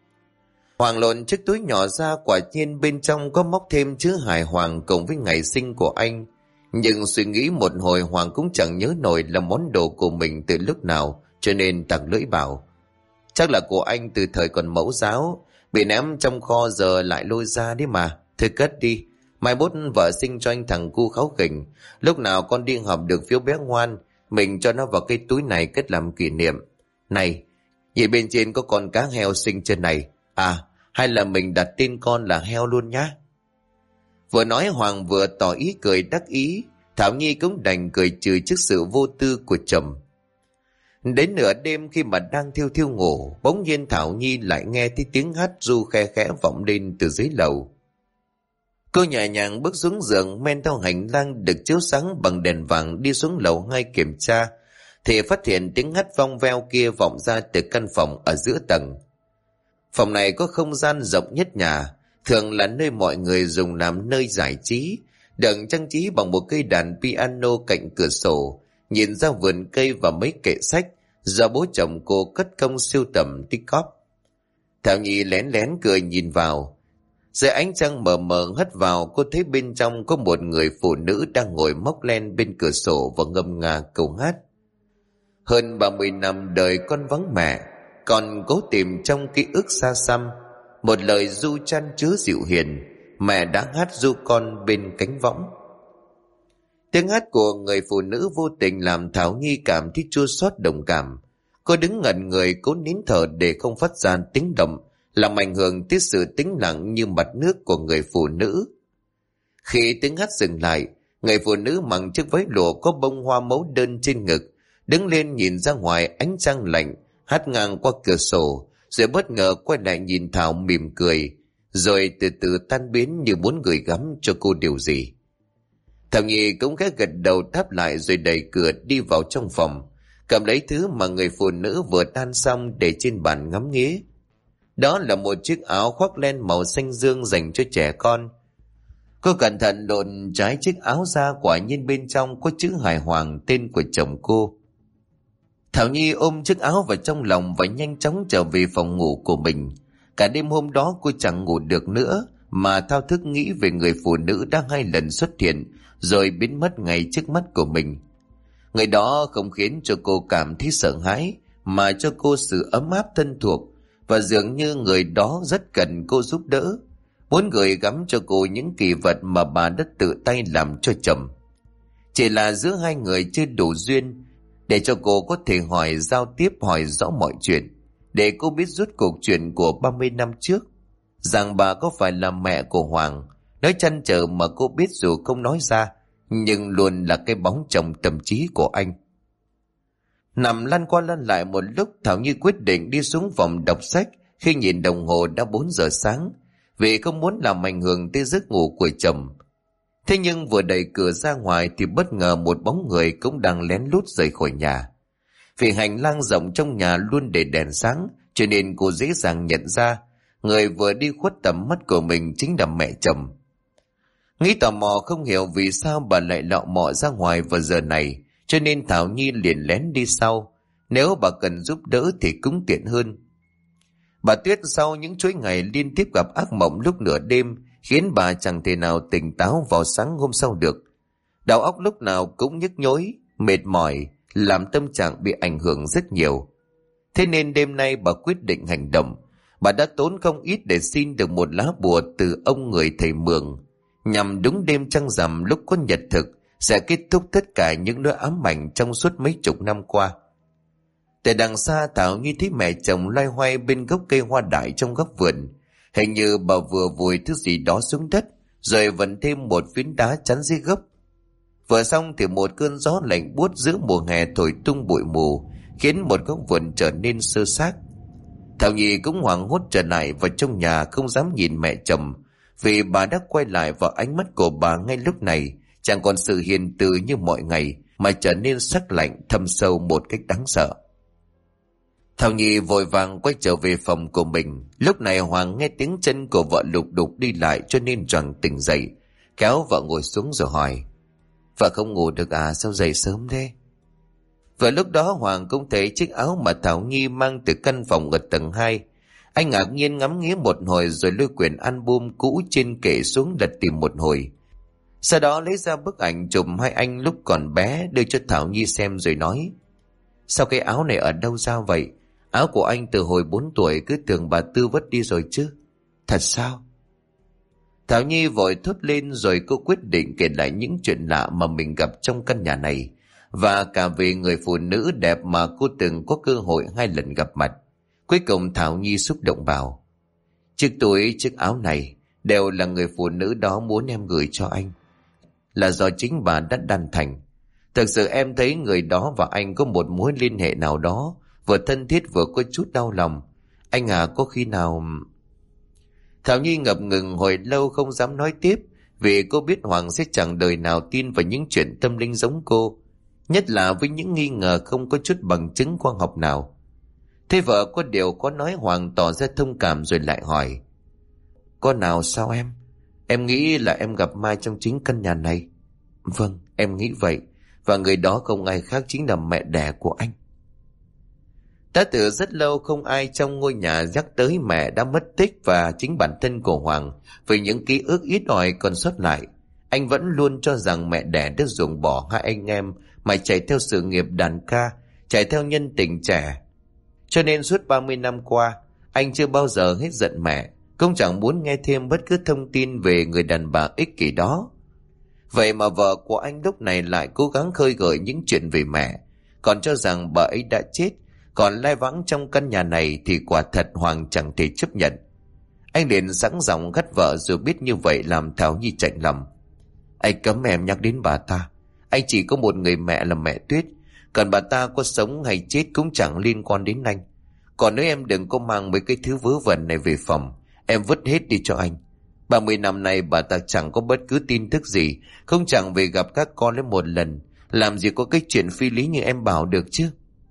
Hoàng lộn chiếc túi nhỏ ra, quả nhiên bên trong có móc thêm chữ Hải Hoàng cùng với ngày sinh của anh. Nhưng suy nghĩ một hồi, Hoàng cũng chẳng nhớ nổi là món đồ của mình từ lúc nào, cho nên tặc lưỡi bảo: "Chắc là của anh từ thời còn mẫu giáo, bị ném trong kho giờ lại lôi ra đấy mà. Thôi cất đi, mai mốt vợ sinh cho anh thằng cu kháu khỉnh, lúc nào con đi học được phiếu bé ngoan, mình cho nó vào cái túi này cất làm kỷ niệm. Này, nhìn bên trên có con cá heo sinh trên này, à, hay là mình đặt tên con là Heo luôn nhá." Vừa nói Hoàng vừa tỏ ý cười đắc ý. Thảo Nhi cũng đành cười trừ trước sự vô tư của chồng. Đến nửa đêm khi mà đang thiêu thiêu ngủ, bỗng nhiên Thảo Nhi lại nghe thấy tiếng hát ru khe khẽ vọng lên từ dưới lầu. Cô nhẹ nhàng bước xuống giường, men theo hành lang được chiếu sáng bằng đèn vàng đi xuống lầu 2 kiểm tra, thì phát hiện tiếng hát vong veo kia vọng ra từ căn phòng ở giữa tầng. Phòng này có không gian rộng nhất nhà, thường là nơi mọi người dùng làm nơi giải trí, được trang trí bằng một cây đàn piano cạnh cửa sổ, nhìn ra vườn cây và mấy kệ sách do bố chồng cô cất công sưu tầm tích cóp. Thảo Nhi lén lén cười nhìn vào. Dưới ánh trăng mờ mờ hắt vào, cô thấy bên trong có một người phụ nữ đang ngồi móc len bên cửa sổ và ngâm nga câu hát. Hơn 30 năm đời con vắng mẹ, còn cố tìm trong ký ức xa xăm một lời ru chan chứa dịu hiền, mẹ đã hát ru con bên cánh võng. Tiếng hát của người phụ nữ vô tình làm Thảo Nhi cảm thấy chua xót đồng cảm. Cô đứng ngẩn người cố nín thở để không phát ra tiếng động, làm ảnh hưởng tới sự tĩnh lặng như mặt nước của người phụ nữ. Khi tiếng hát dừng lại, người phụ nữ mặc chiếc váy lụa có bông hoa mẫu đơn trên ngực, đứng lên nhìn ra ngoài ánh trăng lạnh hát ngang qua cửa sổ, rồi bất ngờ quay lại nhìn Thảo mỉm cười, rồi từ từ tan biến như muốn gửi gắm cho cô điều gì. Thảo Nhi cũng khẽ gật đầu đáp lại rồi đẩy cửa đi vào trong phòng, cầm lấy thứ mà người phụ nữ vừa đan xong để trên bàn ngắm nghía. Đó là một chiếc áo khoác len màu xanh dương dành cho trẻ con. Cô cẩn thận lộn trái chiếc áo ra, quả nhiên bên trong có chữ Hải Hoàng, tên của chồng cô. Thảo Nhi ôm chiếc áo vào trong lòng và nhanh chóng trở về phòng ngủ của mình. Cả đêm hôm đó cô chẳng ngủ được nữa, mà thao thức nghĩ về người phụ nữ đã 2 lần xuất hiện rồi biến mất ngay trước mắt của mình. Người đó không khiến cho cô cảm thấy sợ hãi, mà cho cô sự ấm áp thân thuộc, và dường như người đó rất cần cô giúp đỡ, muốn gửi gắm cho cô những kỳ vật mà bà đã tự tay làm cho chồng. Chỉ là giữa hai người chưa đủ duyên để cho cô có thể giao tiếp hỏi rõ mọi chuyện, để cô biết rốt cuộc chuyện của 30 năm trước, rằng bà có phải là mẹ của Hoàng. Nói trăn trở mà cô biết dù không nói ra, nhưng luôn là cái bóng trong tâm trí của anh. Nằm lăn qua lăn lại một lúc, Thảo Nhi quyết định đi xuống phòng đọc sách khi nhìn đồng hồ đã 4 giờ sáng, vì không muốn làm ảnh hưởng tới giấc ngủ của chồng. Thế nhưng vừa đẩy cửa ra ngoài thì bất ngờ một bóng người cũng đang lén lút rời khỏi nhà. Vì hành lang rộng trong nhà luôn để đèn sáng, cho nên cô dễ dàng nhận ra người vừa đi khuất tầm mắt của mình chính là mẹ chồng. Nghĩ tò mò không hiểu vì sao bà lại lọ mọ ra ngoài vào giờ này, cho nên Thảo Nhi liền lén đi sau. Nếu bà cần giúp đỡ thì cũng tiện hơn. Bà Tuyết sau những chuỗi ngày liên tiếp gặp ác mộng lúc nửa đêm khiến bà chẳng thể nào tỉnh táo vào sáng hôm sau được. Đầu óc lúc nào cũng nhức nhối, mệt mỏi, làm tâm trạng bị ảnh hưởng rất nhiều. Thế nên đêm nay bà quyết định hành động. Bà đã tốn không ít để xin được một lá bùa từ ông người thầy Mường, nhằm đúng đêm trăng rằm lúc có nhật thực sẽ kết thúc tất cả những nỗi ám ảnh trong suốt mấy chục năm qua. Từ đằng xa Thảo Nhi thấy mẹ chồng loay hoay bên gốc cây hoa dại trong góc vườn. Hình như bà vừa vùi thứ gì đó xuống đất, rồi vẫn thêm một phiến đá chắn dưới gốc. Vừa xong thì một cơn gió lạnh buốt giữa mùa hè thổi tung bụi mù, khiến một góc vườn trở nên xơ xác. Thảo Nhi cũng hoảng hốt trở lại vào trong nhà, không dám nhìn mẹ chồng, vì bà đã quay lại vào ánh mắt của bà ngay lúc này chẳng còn sự hiền từ như mọi ngày, mà trở nên sắc lạnh thâm sâu một cách đáng sợ. Thảo Nhi vội vàng quay trở về phòng của mình. Lúc này Hoàng nghe tiếng chân của vợ lục đục đi lại cho nên choàng tỉnh dậy, kéo vợ ngồi xuống rồi hỏi: "Vợ không ngủ được à, sao dậy sớm thế?" Vừa lúc đó Hoàng cũng thấy chiếc áo mà Thảo Nhi mang từ căn phòng ở tầng 2. Anh ngạc nhiên ngắm nghía một hồi rồi lôi quyển album cũ trên kệ xuống lật tìm một hồi. Sau đó lấy ra bức ảnh chụp hai anh lúc còn bé đưa cho Thảo Nhi xem rồi nói: "Sao cái áo này ở đâu ra vậy? Áo của anh từ hồi 4 tuổi cứ tưởng bà Tư vứt đi rồi chứ." "Thật sao?" Thảo Nhi vội thốt lên, rồi cô quyết định kể lại những chuyện lạ mà mình gặp trong căn nhà này, và cả về người phụ nữ đẹp mà cô từng có cơ hội 2 lần gặp mặt. Cuối cùng Thảo Nhi xúc động bảo: "Chiếc túi, chiếc áo này đều là người phụ nữ đó muốn em gửi cho anh. Là do chính bà đã đan thành. Thực sự em thấy người đó và anh có một mối liên hệ nào đó, vừa thân thiết vừa có chút đau lòng. Anh à, có khi nào..." Thảo Nhi ngập ngừng hồi lâu không dám nói tiếp, vì cô biết Hoàng sẽ chẳng đời nào tin vào những chuyện tâm linh giống cô, nhất là với những nghi ngờ không có chút bằng chứng khoa học nào. Thế vợ có điều có nói Hoàng tỏ ra thông cảm rồi lại hỏi: "Có nào sao em? Em nghĩ là em gặp ma trong chính căn nhà này." "Vâng, em nghĩ vậy, và người đó không ai khác chính là mẹ đẻ của anh." Đã từ rất lâu không ai trong ngôi nhà nhắc tới mẹ đã mất tích, và chính bản thân của Hoàng với những ký ức ít ỏi còn sót lại, anh vẫn luôn cho rằng mẹ đẻ đã ruồng bỏ hai anh em mà chạy theo sự nghiệp đàn ca, chạy theo nhân tình trẻ. Cho nên suốt 30 năm qua, anh chưa bao giờ hết giận mẹ, cũng chẳng muốn nghe thêm bất cứ thông tin về người đàn bà ích kỷ đó. Vậy mà vợ của anh lúc này lại cố gắng khơi gợi những chuyện về mẹ, còn cho rằng bà ấy đã chết, còn lai vãng trong căn nhà này thì quả thật Hoàng chẳng thể chấp nhận. Anh liền sẵn giọng gắt vợ, rồi biết như vậy làm Thảo Nhi chạnh lòng: "Anh cấm em nhắc đến bà ta. Anh chỉ có một người mẹ là mẹ Tuyết, còn bà ta có sống hay chết cũng chẳng liên quan đến anh. Còn nếu em đừng có mang mấy cái thứ vớ vẩn này về phòng, em vứt hết đi cho anh. 30 năm nay bà ta chẳng có bất cứ tin tức gì, không chẳng về gặp các con đến một lần, làm gì có cái chuyện phi lý như em bảo được chứ."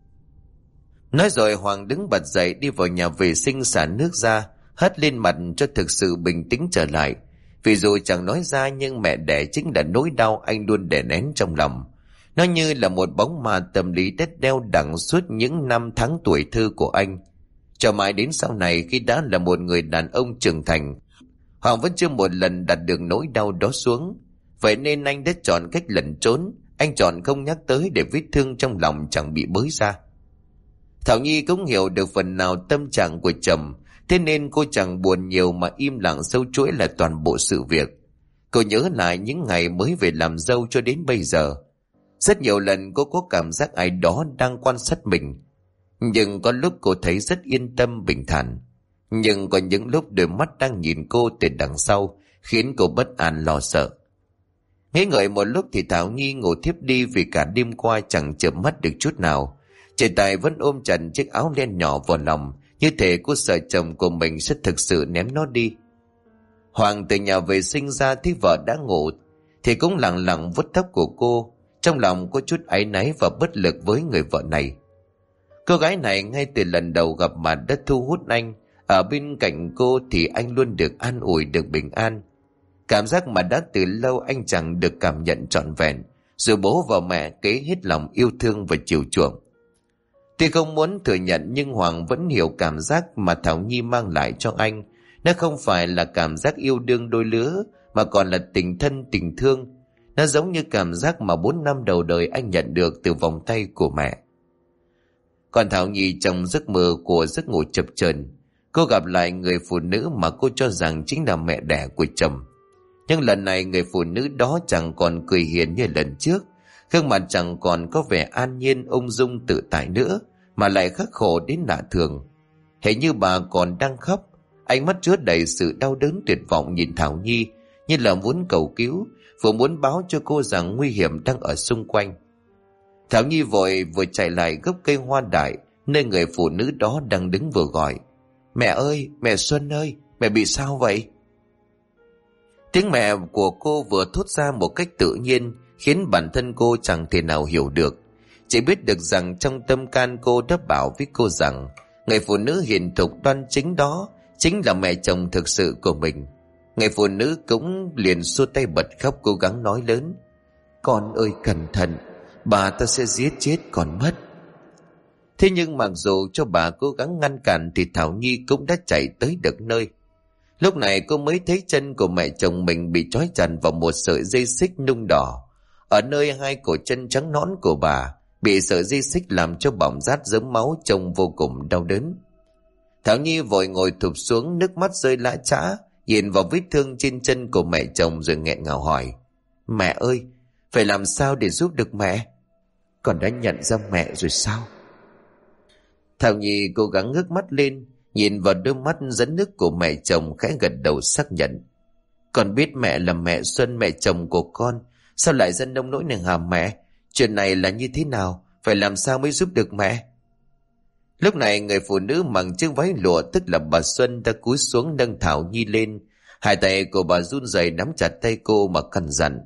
Nói rồi Hoàng đứng bật dậy đi vào nhà vệ sinh xả nước ra, hất lên mặt cho thực sự bình tĩnh trở lại. Vì dù chẳng nói ra nhưng mẹ đẻ chính là nỗi đau anh luôn đè nén trong lòng. Nó như là một bóng ma tâm lý đất đeo đẳng suốt những năm tháng tuổi thơ của anh. Cho mãi đến sau này khi đã là một người đàn ông trưởng thành, Hoàng vẫn chưa một lần đặt được nỗi đau đó xuống. Vậy nên anh đã chọn cách lẩn trốn, anh chọn không nhắc tới để vết thương trong lòng chẳng bị bới ra. Thảo Nhi cũng hiểu được phần nào tâm trạng của chồng, thế nên cô chẳng buồn nhiều mà im lặng sâu chuỗi lại toàn bộ sự việc. Cô nhớ lại những ngày mới về làm dâu cho đến bây giờ. Rất nhiều lần cô có cảm giác ai đó đang quan sát mình. Nhưng có lúc cô thấy rất yên tâm bình thản. Nhưng có những lúc đôi mắt đang nhìn cô từ đằng sau, khiến cô bất an lo sợ. Nghĩ ngợi một lúc thì Thảo Nhi ngủ thiếp đi, vì cả đêm qua chẳng chợp mắt được chút nào. Trên tay vẫn ôm chặt chiếc áo len nhỏ vào lòng, như thể cô sợ chồng của mình sẽ thực sự ném nó đi. Hoàng từ nhà vệ sinh ra thấy vợ đã ngủ thì cũng lặng lặng vuốt tóc của cô. Trong lòng có chút áy náy và bất lực với người vợ này. Cô gái này ngay từ lần đầu gặp mặt đã thu hút anh. Ở bên cạnh cô thì anh luôn được an ủi, được bình an. Cảm giác mà đã từ lâu anh chẳng được cảm nhận trọn vẹn, rồi bố và mẹ kế hết lòng yêu thương và chiều chuộng. Tuy không muốn thừa nhận nhưng Hoàng vẫn hiểu cảm giác mà Thảo Nhi mang lại cho anh. Nó không phải là cảm giác yêu đương đôi lứa, mà còn là tình thân tình thương. Nó giống như cảm giác mà 4 năm đầu đời anh nhận được từ vòng tay của mẹ. Còn Thảo Nhi trong giấc mơ của giấc ngủ chập chờn, cô gặp lại người phụ nữ mà cô cho rằng chính là mẹ đẻ của chồng. Nhưng lần này người phụ nữ đó chẳng còn cười hiền như lần trước, gương mặt chẳng còn có vẻ an nhiên ung dung tự tại nữa, mà lại khắc khổ đến lạ thường. Hình như bà còn đang khóc, ánh mắt chứa đầy sự đau đớn tuyệt vọng nhìn Thảo Nhi, như là muốn cầu cứu, vừa muốn báo cho cô rằng nguy hiểm đang ở xung quanh. Thảo Nhi vội vừa chạy lại gốc cây hoa đại, nơi người phụ nữ đó đang đứng vừa gọi: "Mẹ ơi, mẹ Xuân ơi, mẹ bị sao vậy?" Tiếng mẹ của cô vừa thốt ra một cách tự nhiên, khiến bản thân cô chẳng thể nào hiểu được. Chỉ biết được rằng trong tâm can cô đã bảo với cô rằng người phụ nữ hiền thục đoan chính đó chính là mẹ chồng thực sự của mình. Người phụ nữ cũng liền xua tay bật khóc, cố gắng nói lớn: "Con ơi cẩn thận, bà ta sẽ giết chết con mất." Thế nhưng mặc dù cho bà cố gắng ngăn cản thì Thảo Nhi cũng đã chạy tới được nơi. Lúc này cô mới thấy chân của mẹ chồng mình bị trói chặt vào một sợi dây xích nung đỏ. Ở nơi hai cổ chân trắng nõn của bà bị sợi dây xích làm cho bỏng rát rớm máu, trông vô cùng đau đớn. Thảo Nhi vội ngồi thụp xuống, nước mắt rơi lã chã, nhìn vào vết thương trên chân của mẹ chồng rồi nghẹn ngào hỏi: "Mẹ ơi, phải làm sao để giúp được mẹ?" "Con đã nhận ra mẹ rồi sao?" Thảo Nhi cố gắng ngước mắt lên, nhìn vào đôi mắt dẫn nước của mẹ chồng, khẽ gật đầu xác nhận: "Con biết mẹ là mẹ Xuân, mẹ chồng của con. Sao lại dân nông nỗi này hả mẹ? Chuyện này là như thế nào? Phải làm sao mới giúp được mẹ?" Lúc này người phụ nữ mặc chiếc váy lụa, tức là bà Xuân, đã cúi xuống nâng Thảo Nhi lên. Hai tay của bà run rẩy nắm chặt tay cô mà căn dặn: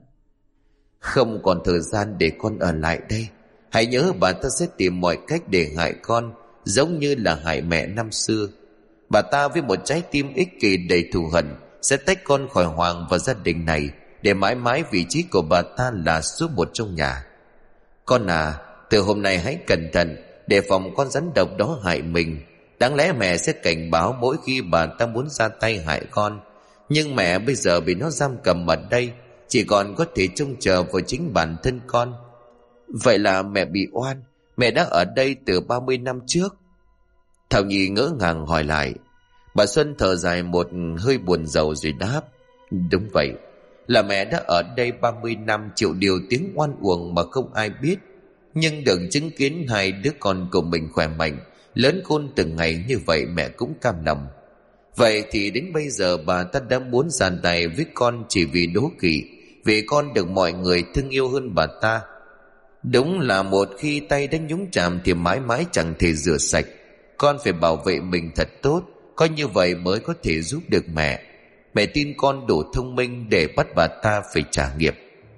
"Không còn thời gian để con ở lại đây. Hãy nhớ bà ta sẽ tìm mọi cách để hại con, giống như là hại mẹ năm xưa. Bà ta với một trái tim ích kỷ đầy thù hận sẽ tách con khỏi Hoàng và gia đình này, để mãi mãi vị trí của bà ta là số một trong nhà. Con à, từ hôm nay hãy cẩn thận, đề phòng con rắn độc đó hại mình. Đáng lẽ mẹ sẽ cảnh báo mỗi khi bà ta muốn ra tay hại con, nhưng mẹ bây giờ bị nó giam cầm ở đây, chỉ còn có thể trông chờ vào chính bản thân con." "Vậy là mẹ bị oan? Mẹ đã ở đây từ 30 năm trước?" Thảo Nhi ngỡ ngàng hỏi lại. Bà Xuân thở dài một hơi buồn rầu rồi đáp: "Đúng vậy, là mẹ đã ở đây 30 năm, chịu điều tiếng oan uổng mà không ai biết. Nhưng được chứng kiến hai đứa con của mình khỏe mạnh, lớn khôn từng ngày như vậy, mẹ cũng cam lòng. Vậy thì đến bây giờ bà ta đã muốn giàn tay với con chỉ vì đố kỵ, vì con được mọi người thương yêu hơn bà ta. Đúng là một khi tay đã nhúng chạm thì mãi mãi chẳng thể rửa sạch. Con phải bảo vệ mình thật tốt, có như vậy mới có thể giúp được mẹ. Mẹ tin con đủ thông minh để bắt bà ta phải trả nghiệp."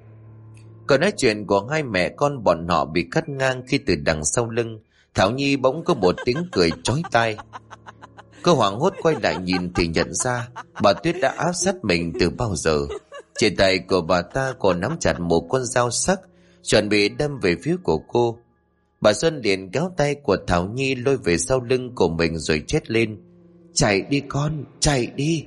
Còn nói chuyện của hai mẹ con bọn họ bị cắt ngang khi từ đằng sau lưng Thảo Nhi bỗng có một tiếng cười chói tai. Cô hoảng hốt quay lại nhìn thì nhận ra bà Tuyết đã áp sát mình từ bao giờ. Trên tay của bà ta còn nắm chặt một con dao sắc, chuẩn bị đâm về phía của cô. Bà Xuân liền kéo tay của Thảo Nhi lôi về sau lưng của mình rồi chét lên: "Chạy đi con, chạy đi!"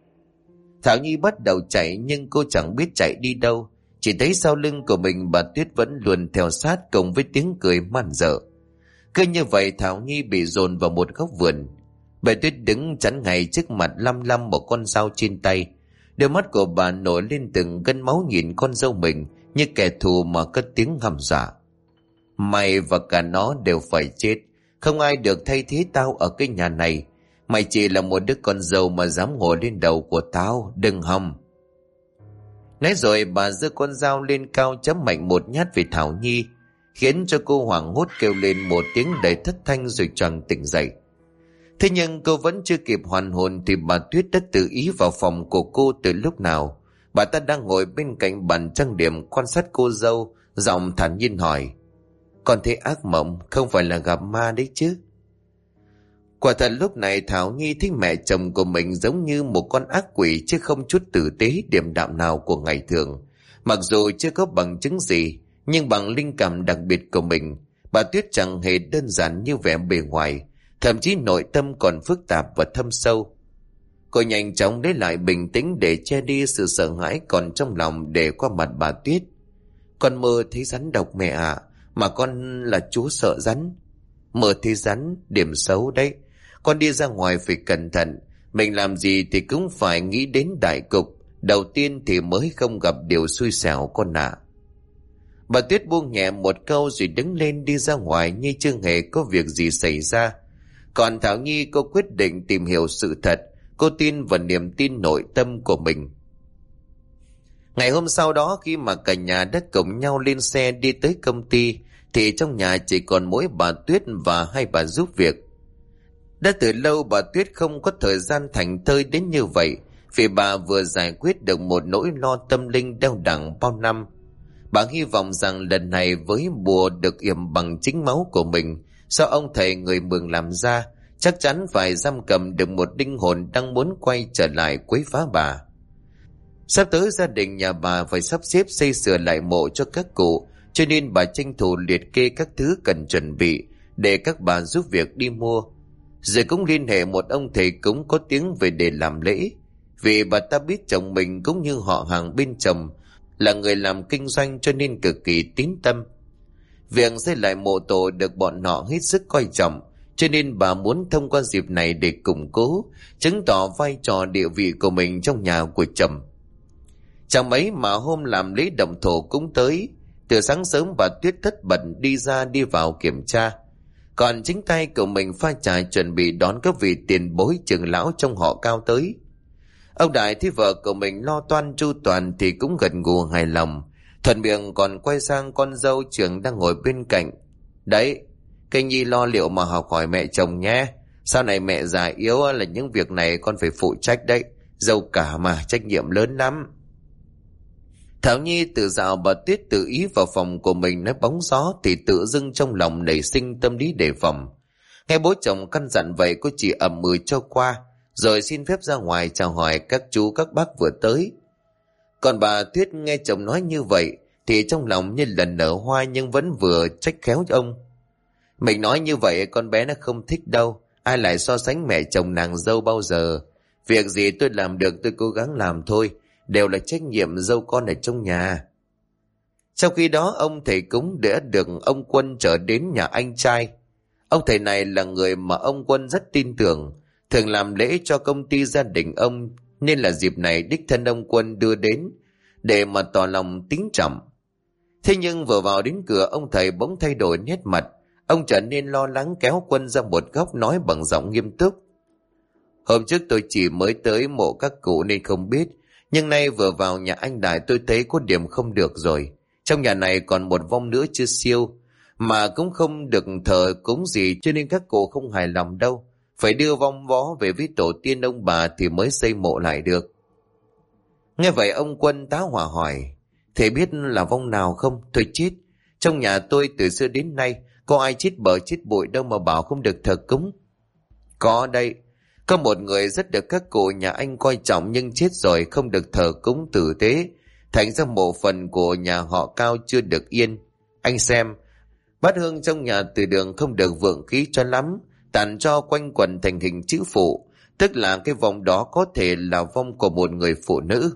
Thảo Nhi bắt đầu chạy, nhưng cô chẳng biết chạy đi đâu. Chỉ thấy sau lưng của mình bà Tuyết vẫn luôn theo sát, cùng với tiếng cười man dợ. Cứ như vậy Thảo Nhi bị dồn vào một góc vườn. Bà Tuyết đứng chắn ngay trước mặt, lăm lăm một con dao trên tay. Đôi mắt của bà nổi lên từng gân máu, nhìn con dâu mình như kẻ thù mà cất tiếng hăm dọa: "Mày và cả nó đều phải chết. Không ai được thay thế tao ở cái nhà này. Mày chỉ là một đứa con dâu mà dám ngồi lên đầu của tao, đừng hòng." Nói rồi bà giơ con dao lên cao, chém mạnh một nhát về Thảo Nhi, khiến cho cô hoảng hốt kêu lên một tiếng đầy thất thanh rồi choàng tỉnh dậy. Thế nhưng cô vẫn chưa kịp hoàn hồn thì bà Tuyết đã tự ý vào phòng của cô từ lúc nào. Bà ta đang ngồi bên cạnh bàn trang điểm quan sát cô dâu, giọng thản nhiên hỏi: "Con thấy ác mộng, không phải là gặp ma đấy chứ?" Quả thật lúc này Thảo Nhi thấy mẹ chồng của mình giống như một con ác quỷ chứ không chút tử tế điềm đạm nào của ngày thường. Mặc dù chưa có bằng chứng gì, nhưng bằng linh cảm đặc biệt của mình, bà Tuyết chẳng hề đơn giản như vẻ bề ngoài, thậm chí nội tâm còn phức tạp và thâm sâu. Cô nhanh chóng lấy lại bình tĩnh để che đi sự sợ hãi còn trong lòng để qua mặt bà Tuyết. Con mơ thấy rắn độc mẹ ạ, mà con là chú sợ rắn. Mơ thấy rắn, điểm xấu đấy. Con đi ra ngoài phải cẩn thận, mình làm gì thì cũng phải nghĩ đến đại cục. Đầu tiên thì mới không gặp điều xui xẻo con ạ. Bà Tuyết buông nhẹ một câu rồi đứng lên đi ra ngoài như chưa hề có việc gì xảy ra. Còn Thảo Nhi, cô quyết định tìm hiểu sự thật. Cô tin vào niềm tin nội tâm của mình. Ngày hôm sau đó, khi mà cả nhà đã cùng nhau lên xe đi tới công ty, thì trong nhà chỉ còn mỗi bà Tuyết và hai bà giúp việc. Đã từ lâu bà Tuyết không có thời gian thảnh thơi đến như vậy, vì bà vừa giải quyết được một nỗi lo tâm linh đeo đẳng bao năm. Bà hy vọng rằng lần này với bùa được yểm bằng chính máu của mình, do ông thầy người Mường làm ra, chắc chắn phải giam cầm được một linh hồn đang muốn quay trở lại quấy phá bà. Sắp tới gia đình nhà bà phải sắp xếp xây sửa lại mộ cho các cụ, cho nên bà tranh thủ liệt kê các thứ cần chuẩn bị để các bà giúp việc đi mua. Rồi cũng liên hệ một ông thầy cúng có tiếng về để làm lễ, vì bà ta biết chồng mình cũng như họ hàng bên chồng là người làm kinh doanh cho nên cực kỳ tín tâm. Việc xây lại mộ tổ được bọn họ hết sức coi trọng, cho nên bà muốn thông qua dịp này để củng cố, chứng tỏ vai trò địa vị của mình trong nhà của chồng. Chẳng mấy mà hôm làm lễ động thổ cũng tới. Từ sáng sớm bà Tuyết tất bật đi ra đi vào kiểm tra, còn chính tay của mình pha trà chuẩn bị đón các vị tiền bối trưởng lão trong họ Cao tới. Ông Đại thấy vợ của mình lo toan chu toàn thì cũng gật gù hài lòng, thuận miệng còn quay sang con dâu trưởng đang ngồi bên cạnh. Đấy, cây Nhi lo liệu mà học hỏi mẹ chồng nhé. Sau này mẹ già yếu là những việc này con phải phụ trách đấy. Dâu cả mà, trách nhiệm lớn lắm. Thảo Nhi từ dạo bà Tuyết tự ý vào phòng của mình nói bóng gió thì tự dưng trong lòng nảy sinh tâm lý đề phòng. Nghe bố chồng căn dặn vậy, cô chỉ ậm ừ cho qua, rồi xin phép ra ngoài chào hỏi các chú các bác vừa tới. Còn bà Tuyết nghe chồng nói như vậy thì trong lòng như lần nở hoa, nhưng vẫn vừa trách khéo ông. Mình nói như vậy con bé nó không thích đâu, ai lại so sánh mẹ chồng nàng dâu bao giờ. Việc gì tôi làm được tôi cố gắng làm thôi, đều là trách nhiệm dâu con ở trong nhà. Trong khi đó, ông thầy cúng đã được ông Quân trở đến nhà anh trai. Ông thầy này là người mà ông Quân rất tin tưởng, thường làm lễ cho công ty gia đình ông, nên là dịp này đích thân ông Quân đưa đến để mà tỏ lòng kính trọng. Thế nhưng vừa vào đến cửa, ông thầy bỗng thay đổi nét mặt. Ông trở nên lo lắng, kéo Quân ra một góc nói bằng giọng nghiêm túc. Hôm trước tôi chỉ mới tới mộ các cụ nên không biết, nhưng nay vừa vào nhà anh Đại tôi thấy có điểm không được rồi. Trong nhà này còn một vong nữa chưa siêu, mà cũng không được thờ cúng gì, cho nên các cụ không hài lòng đâu. Phải đưa vong vó về với tổ tiên ông bà thì mới xây mộ lại được. Nghe vậy ông Quân tá hỏa hỏi, thầy biết là vong nào không? Tôi chết. Trong nhà tôi từ xưa đến nay có ai chết bở chết bụi đâu mà bảo không được thờ cúng. Có đây, có một người rất được các cụ nhà anh coi trọng nhưng chết rồi, không được thờ cúng tử tế, thành ra mộ phần của nhà họ Cao chưa được yên. Anh xem, bát hương trong nhà từ đường không được vượng khí cho lắm, tàn cho quanh quần thành hình chữ phụ, tức là cái vong đó có thể là vong của một người phụ nữ.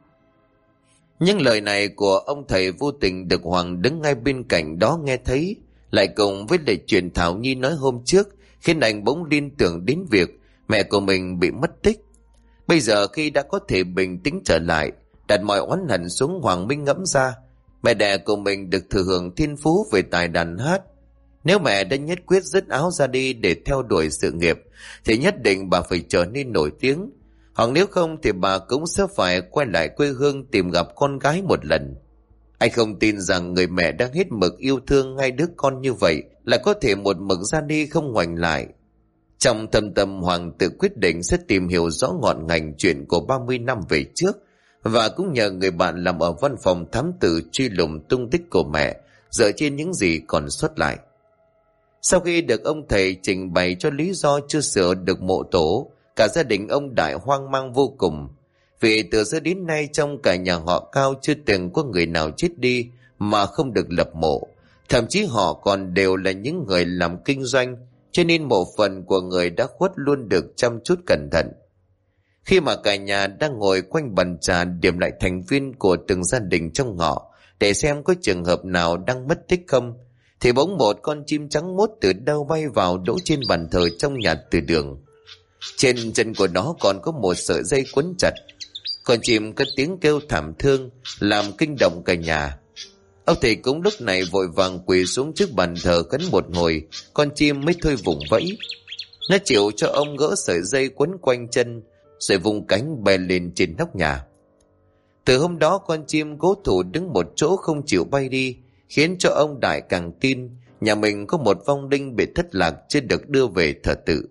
Những lời này của ông thầy vô tình được Hoàng đứng ngay bên cạnh đó nghe thấy, lại cùng với lời chuyện Thảo Nhi nói hôm trước, khiến anh bỗng liên tưởng đến việc mẹ của mình bị mất tích. Bây giờ khi đã có thể bình tĩnh trở lại, đặt mọi oán hận xuống, Hoàng minh ngẫm ra mẹ đẻ của mình được thừa hưởng thiên phú về tài đàn hát. Nếu mẹ đã nhất quyết dứt áo ra đi để theo đuổi sự nghiệp thì nhất định bà phải trở nên nổi tiếng, hoặc nếu không thì bà cũng sẽ phải quay lại quê hương tìm gặp con gái một lần. Anh không tin rằng người mẹ đang hết mực yêu thương hai đứa con như vậy lại có thể một mực ra đi không ngoảnh lại. Trong thâm tâm, Hoàng tự quyết định sẽ tìm hiểu rõ ngọn ngành chuyện của 30 năm về trước, và cũng nhờ người bạn làm ở văn phòng thám tử truy lùng tung tích của mẹ dựa trên những gì còn sót lại. Sau khi được ông thầy trình bày cho lý do chưa sửa được mộ tổ, cả gia đình ông Đại hoang mang vô cùng. Vì từ xưa đến nay trong cả nhà họ Cao chưa từng có người nào chết đi mà không được lập mộ. Thậm chí họ còn đều là những người làm kinh doanh, cho nên mộ phần của người đã khuất luôn được chăm chút cẩn thận. Khi mà cả nhà đang ngồi quanh bàn trà điểm lại thành viên của từng gia đình trong họ để xem có trường hợp nào đang mất tích không, thì bỗng một con chim trắng mốt từ đâu bay vào đỗ trên bàn thờ trong nhà từ đường. Trên chân của nó còn có một sợi dây quấn chặt. Con chim cất tiếng kêu thảm thương làm kinh động cả nhà. Ông thầy cũng lúc này vội vàng quỳ xuống trước bàn thờ khấn một hồi, con chim mới thôi vùng vẫy. Nó chịu cho ông gỡ sợi dây quấn quanh chân, rồi vùng cánh bay lên trên nóc nhà. Từ hôm đó con chim cố thủ đứng một chỗ không chịu bay đi, khiến cho ông Đại càng tin nhà mình có một vong linh bị thất lạc chưa được đưa về thờ tự.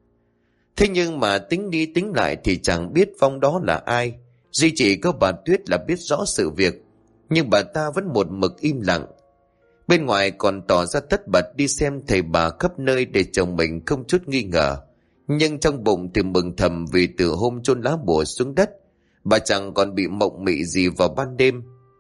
Thế nhưng mà tính đi tính lại thì chẳng biết vong đó là ai. Duy chỉ có bà Tuyết là biết rõ sự việc, nhưng bà ta vẫn một mực im lặng. Bên ngoài còn tỏ ra tất bật đi xem thầy bà khắp nơi để chồng mình không chút nghi ngờ. Nhưng trong bụng thì mừng thầm vì từ hôm chôn lá bùa xuống đất, bà chẳng còn bị mộng mị gì vào ban đêm.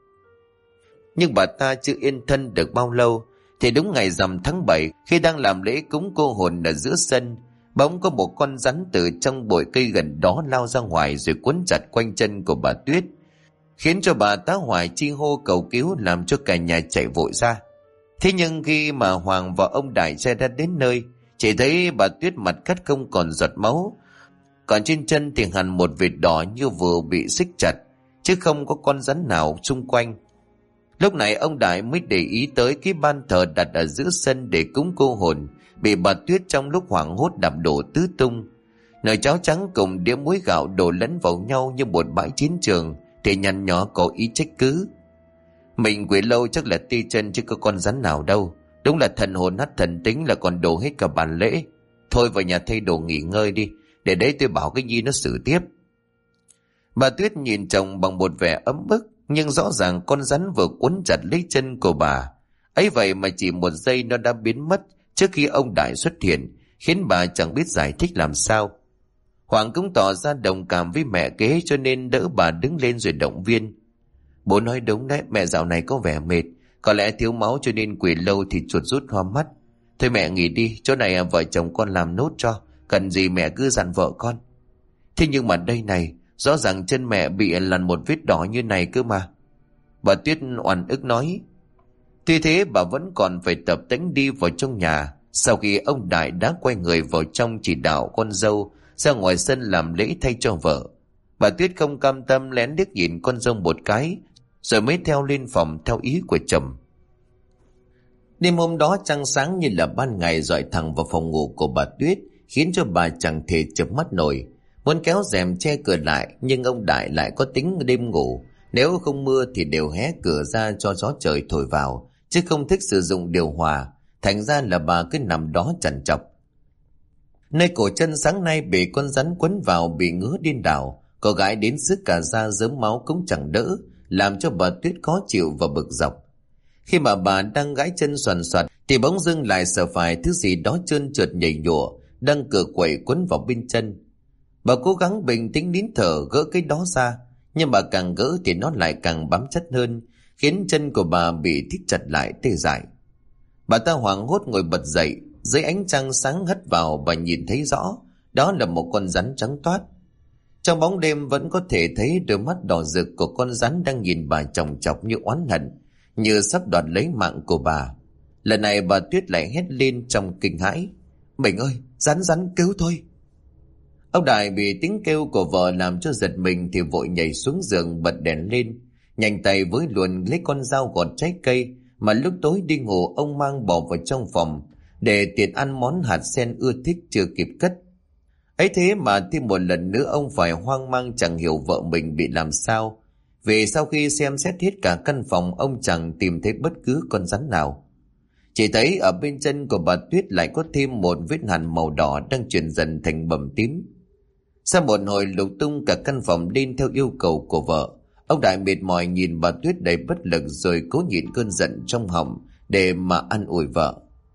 Nhưng bà ta chưa yên thân được bao lâu, thì đúng ngày rằm tháng 7, khi đang làm lễ cúng cô hồn ở giữa sân, bỗng có một con rắn từ trong bụi cây gần đó lao ra ngoài rồi quấn chặt quanh chân của bà Tuyết, khiến cho bà tá hoài chi hô cầu cứu, làm cho cả nhà chạy vội ra. Thế nhưng khi mà Hoàng và ông Đại xe đã đến nơi, chỉ thấy bà Tuyết mặt cắt không còn giọt máu, còn trên chân thì hằn một vệt đỏ như vừa bị xích chặt, chứ không có con rắn nào xung quanh. Lúc này ông Đại mới để ý tới cái ban thờ đặt ở giữa sân để cúng cô hồn bị bà Tuyết trong lúc hoảng hốt đạp đổ tứ tung. Nồi cháo trắng cùng đĩa muối gạo đổ lẫn vào nhau như một bãi chiến trường thì nhăn nhó có ý trách cứ. Mình quỷ lâu chắc là ti chân chứ có con rắn nào đâu. Đúng là thần hồn nát thần tính là còn đổ hết cả bàn lễ. Thôi vào nhà thay đồ nghỉ ngơi đi, để đấy tôi bảo cái Nhi nó xử tiếp. Bà Tuyết nhìn chồng bằng một vẻ ấm ức, nhưng rõ ràng con rắn vừa quấn chặt lấy chân của bà. Ấy vậy mà chỉ một giây nó đã biến mất trước khi ông Đại xuất hiện, khiến bà chẳng biết giải thích làm sao. Hoàng cũng tỏ ra đồng cảm với mẹ kế, cho nên đỡ bà đứng lên rồi động viên. Bố nói đúng đấy, mẹ dạo này có vẻ mệt, có lẽ thiếu máu cho nên quỳ lâu thì chuột rút hoa mắt. Thôi mẹ nghỉ đi, chỗ này vợ chồng con làm nốt cho, cần gì mẹ cứ dặn vợ con. Thế nhưng mà đây này, rõ ràng chân mẹ bị lằn một vết đỏ như này cơ mà. Bà Tuyết oằn ức nói. Tuy thế bà vẫn còn phải tập tễnh đi vào trong nhà. Sau khi ông Đại đã quay người vào trong chỉ đạo con dâu ra ngoài sân làm lễ thay cho vợ, bà Tuyết không cam tâm lén liếc nhìn con dâu một cái, rồi mới theo lên phòng theo ý của chồng. Đêm hôm đó trăng sáng như là ban ngày rọi thẳng vào phòng ngủ của bà Tuyết, khiến cho bà chẳng thể chợp mắt nổi. Muốn kéo rèm che cửa lại, nhưng ông Đại lại có tính đêm ngủ, nếu không mưa thì đều hé cửa ra cho gió trời thổi vào, chứ không thích sử dụng điều hòa. Thành ra là bà cứ nằm đó trằn trọc. Nơi cổ chân sáng nay bị con rắn quấn vào bị ngứa điên đảo, cô gái đến sức cả da rớm máu cũng chẳng đỡ, làm cho bà Tuyết khó chịu và bực dọc. Khi mà bà đang gãi chân xoàn xoạt thì bỗng dưng lại sợ phải thứ gì đó trơn trượt nhảy nhụa đang cựa quậy quấn vào bên chân. Bà cố gắng bình tĩnh nín thở gỡ cái đó ra, nhưng mà càng gỡ thì nó lại càng bám chất hơn, khiến chân của bà bị thít chặt lại tê dại. Bà ta hoảng hốt ngồi bật dậy, dưới ánh trăng sáng hắt vào bà nhìn thấy rõ đó là một con rắn trắng toát. Trong bóng đêm vẫn có thể thấy đôi mắt đỏ rực của con rắn đang nhìn bà chòng chọc như oán hận, như sắp đoạt lấy mạng của bà. Lần này bà Tuyết lại hét lên trong kinh hãi. Mình ơi, rắn cứu tôi. Ông Đại bị tiếng kêu của vợ làm cho giật mình thì vội nhảy xuống giường bật đèn lên, nhanh tay với luồn lấy con dao gọt trái cây mà lúc tối đi ngủ ông mang bỏ vào trong phòng để tiện ăn món hạt sen ưa thích chưa kịp cất. Ấy thế mà thêm một lần nữa ông phải hoang mang chẳng hiểu vợ mình bị làm sao, vì sau khi xem xét hết cả căn phòng ông chẳng tìm thấy bất cứ con rắn nào. Chỉ thấy ở bên chân của bà Tuyết lại có thêm một vết hằn màu đỏ đang chuyển dần thành bầm tím. Sau một hồi lục tung cả căn phòng lên theo yêu cầu của vợ, ông Đại mệt mỏi nhìn bà Tuyết đầy bất lực rồi cố nhịn cơn giận trong họng để mà an ủi vợ.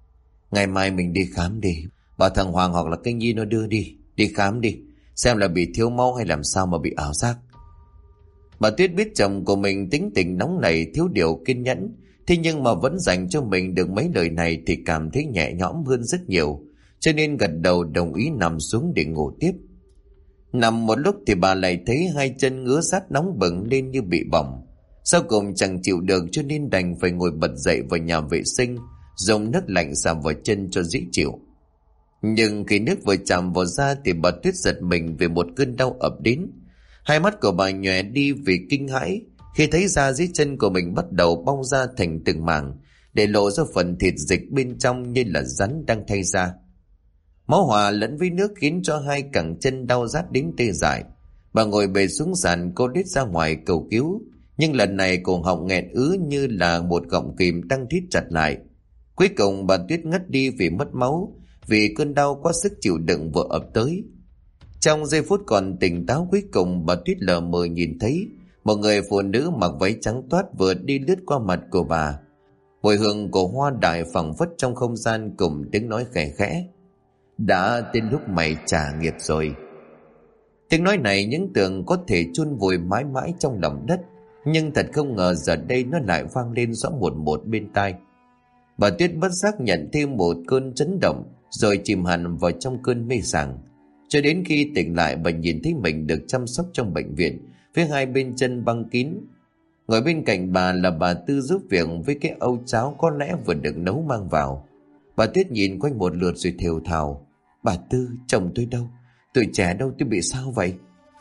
Ngày mai mình đi khám đi. Bảo thằng Hoàng hoặc là cái Nhi nó đưa đi. Đi khám đi. Xem là bị thiếu máu hay làm sao mà bị ảo giác. Bà Tuyết biết chồng của mình tính tình nóng nảy, thiếu điều kiên nhẫn. Thế nhưng mà vẫn dành cho mình được mấy lời này thì cảm thấy nhẹ nhõm hơn rất nhiều. Cho nên gật đầu đồng ý nằm xuống để ngủ tiếp. Nằm một lúc thì bà lại thấy hai chân ngứa rát nóng bừng lên như bị bỏng. Sau cùng chẳng chịu được cho nên đành phải ngồi bật dậy vào nhà vệ sinh, dùng nước lạnh xả vào chân cho dễ chịu. Nhưng khi nước vừa chạm vào da thì bà Tuyết giật mình vì một cơn đau ập đến. Hai mắt của bà nhòe đi vì kinh hãi khi thấy da dưới chân của mình bắt đầu bong ra thành từng mảng, để lộ ra phần thịt dịch bên trong như là rắn đang thay da. Máu hòa lẫn với nước khiến cho hai cẳng chân đau rát đến tê dại. Bà ngồi bệt xuống sàn, cô lết ra ngoài cầu cứu, nhưng lần này cổ họng nghẹn ứ như là một gọng kìm đang thít chặt lại. Cuối cùng bà Tuyết ngất đi vì mất máu, vì cơn đau quá sức chịu đựng vừa ập tới. Trong giây phút còn tỉnh táo cuối cùng, bà Tuyết lờ mờ nhìn thấy một người phụ nữ mặc váy trắng toát vừa đi lướt qua mặt của bà. Mùi hương của hoa đại phảng phất trong không gian cùng tiếng nói khẽ khẽ: đã đến lúc mày trả nghiệp rồi. Tiếng nói này những tưởng có thể chôn vùi mãi mãi trong lòng đất, nhưng thật không ngờ giờ đây nó lại vang lên rõ một một bên tai. Bà Tuyết bất giác nhận thêm một cơn chấn động, rồi chìm hẳn vào trong cơn mê sảng. Cho đến khi tỉnh lại, bà nhìn thấy mình được chăm sóc trong bệnh viện, với hai bên chân băng kín. Ngồi bên cạnh bà là bà Tư giúp việc với cái âu cháo có lẽ vừa được nấu mang vào. Bà Tuyết nhìn quanh một lượt rồi thều thào: bà Tư, chồng tôi đâu? Tuổi trẻ đâu, tôi bị sao vậy?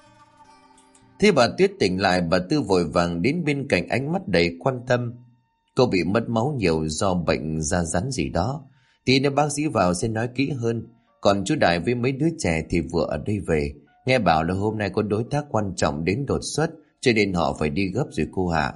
Thế bà Tuyết tỉnh lại, bà Tư vội vàng đến bên cạnh, ánh mắt đầy quan tâm. Cô bị mất máu nhiều do bệnh da rắn gì đó. Tí nữa bác sĩ vào sẽ nói kỹ hơn. Còn chú Đại với mấy đứa trẻ thì vừa ở đây về. Nghe bảo là hôm nay có đối tác quan trọng đến đột xuất, cho nên họ phải đi gấp rồi cô ạ.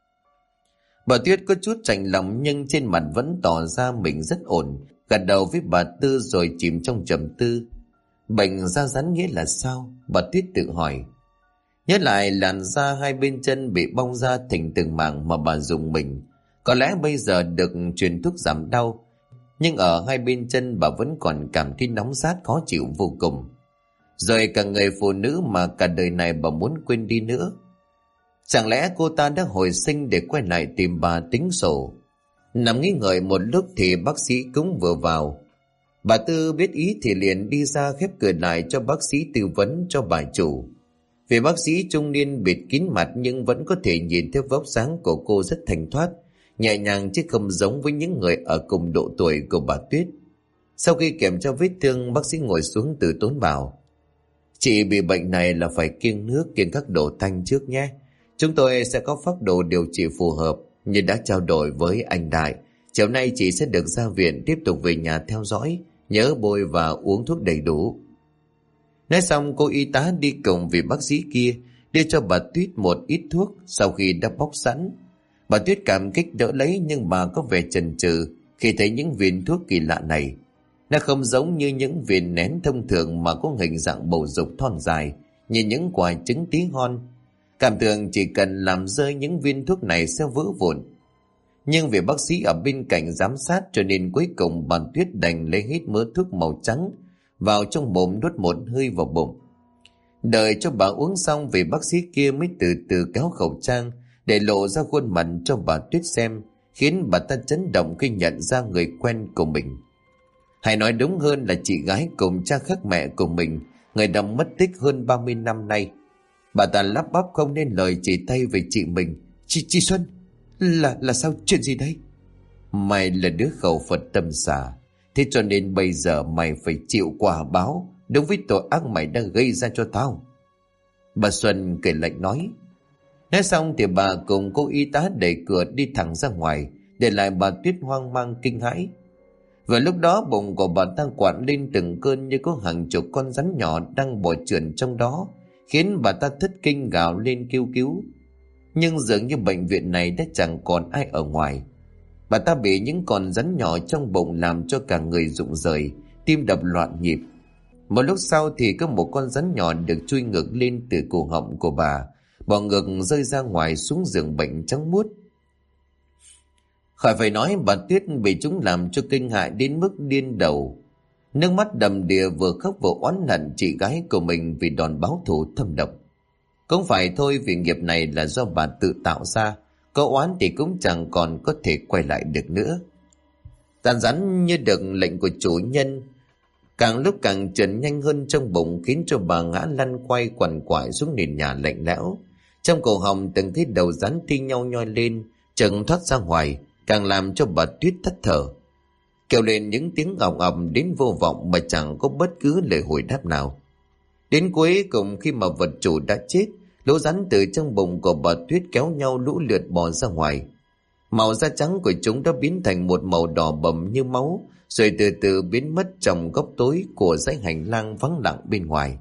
Bà Tuyết có chút chạnh lòng nhưng trên mặt vẫn tỏ ra mình rất ổn, gật đầu với bà Tư rồi chìm trong trầm tư. Bệnh da rắn nghĩa là sao? Bà Tuyết tự hỏi. Nhớ lại làn da hai bên chân bị bong ra thành từng mảng mà bà dùng mình. Có lẽ bây giờ được truyền thuốc giảm đau, nhưng ở hai bên chân bà vẫn còn cảm thấy nóng rát khó chịu vô cùng. Rồi cả người phụ nữ mà cả đời này bà muốn quên đi nữa. Chẳng lẽ cô ta đã hồi sinh để quay lại tìm bà tính sổ? Nằm nghĩ ngợi một lúc thì bác sĩ cũng vừa vào. Bà Tư biết ý thì liền đi ra khép cửa lại cho bác sĩ tư vấn cho bà chủ. Vì bác sĩ trung niên bịt kín mặt nhưng vẫn có thể nhìn thấy vóc dáng của cô rất thanh thoát, nhẹ nhàng chứ không giống với những người ở cùng độ tuổi của bà Tuyết. Sau khi kiểm tra vết thương, bác sĩ ngồi xuống từ tốn bảo: chị bị bệnh này là phải kiêng nước, kiêng các đồ thanh trước nhé. Chúng tôi sẽ có phác đồ điều trị phù hợp như đã trao đổi với anh Đại. Chiều nay chị sẽ được ra viện, tiếp tục về nhà theo dõi, nhớ bôi và uống thuốc đầy đủ. Nói xong cô y tá đi cùng vị bác sĩ kia, đưa cho bà Tuyết một ít thuốc sau khi đã bóc sẵn. Bà Tuyết cảm kích đỡ lấy nhưng bà có vẻ chần chừ khi thấy những viên thuốc kỳ lạ này. Nó không giống như những viên nén thông thường mà có hình dạng bầu dục thon dài như những quả trứng tí hon. Cảm tưởng chỉ cần làm rơi những viên thuốc này sẽ vỡ vụn. Nhưng vì bác sĩ ở bên cạnh giám sát cho nên cuối cùng bà Tuyết đành lấy hết mớ thuốc màu trắng vào trong mồm, nuốt một hơi vào bụng. Đợi cho bà uống xong, vị bác sĩ kia mới từ từ kéo khẩu trang để lộ ra khuôn mặt cho bà Tuyết xem, khiến bà ta chấn động khi nhận ra người quen của mình. Hay nói đúng hơn là chị gái cùng cha khác mẹ của mình, người đã mất tích hơn 30 năm nay. Bà ta lắp bắp không nên lời, chỉ tay về chị mình. Chị Xuân, là sao, chuyện gì đây? Mày là đứa khẩu Phật tâm xả, thế cho nên bây giờ mày phải chịu quả báo đúng với tội ác mày đang gây ra cho tao. Bà Xuân kể lạnh nói. Nói xong thì bà cùng cô y tá đẩy cửa đi thẳng ra ngoài, để lại bà Tuyết hoang mang kinh hãi. Và lúc đó bụng của bà ta quặn lên từng cơn như có hàng chục con rắn nhỏ đang bò trườn trong đó, khiến bà ta thất kinh gào lên kêu cứu. Nhưng dường như bệnh viện này đã chẳng còn ai ở ngoài. Bà ta bị những con rắn nhỏ trong bụng làm cho cả người rụng rời, tim đập loạn nhịp. Một lúc sau thì có một con rắn nhỏ được chui ngược lên từ cổ họng của bà, bò ngược rơi ra ngoài xuống giường bệnh trắng muốt. Khỏi phải nói, bà Tuyết bị chúng làm cho kinh hại đến mức điên đầu. Nước mắt đầm đìa, vừa khóc vừa oán hận chị gái của mình vì đòn báo thù thâm độc. Cũng phải thôi, vì nghiệp này là do bà tự tạo ra, có oán thì cũng chẳng còn có thể quay lại được nữa. Dàn rắn như được lệnh của chủ nhân, càng lúc càng trườn nhanh hơn trong bụng, khiến cho bà ngã lăn quay quằn quại xuống nền nhà lạnh lẽo. Trong cổ họng từng thấy đầu rắn thi nhau nhoi lên, chừng thoát ra ngoài, càng làm cho bà Tuyết thất thở. Kêu lên những tiếng ỏng ỏng đến vô vọng mà chẳng có bất cứ lời hồi đáp nào. Đến cuối cùng, khi mà vật chủ đã chết, lũ rắn từ trong bụng của bà Tuyết kéo nhau lũ lượt bò ra ngoài. Màu da trắng của chúng đã biến thành một màu đỏ bầm như máu, rồi từ từ biến mất trong góc tối của dãy hành lang vắng lặng bên ngoài.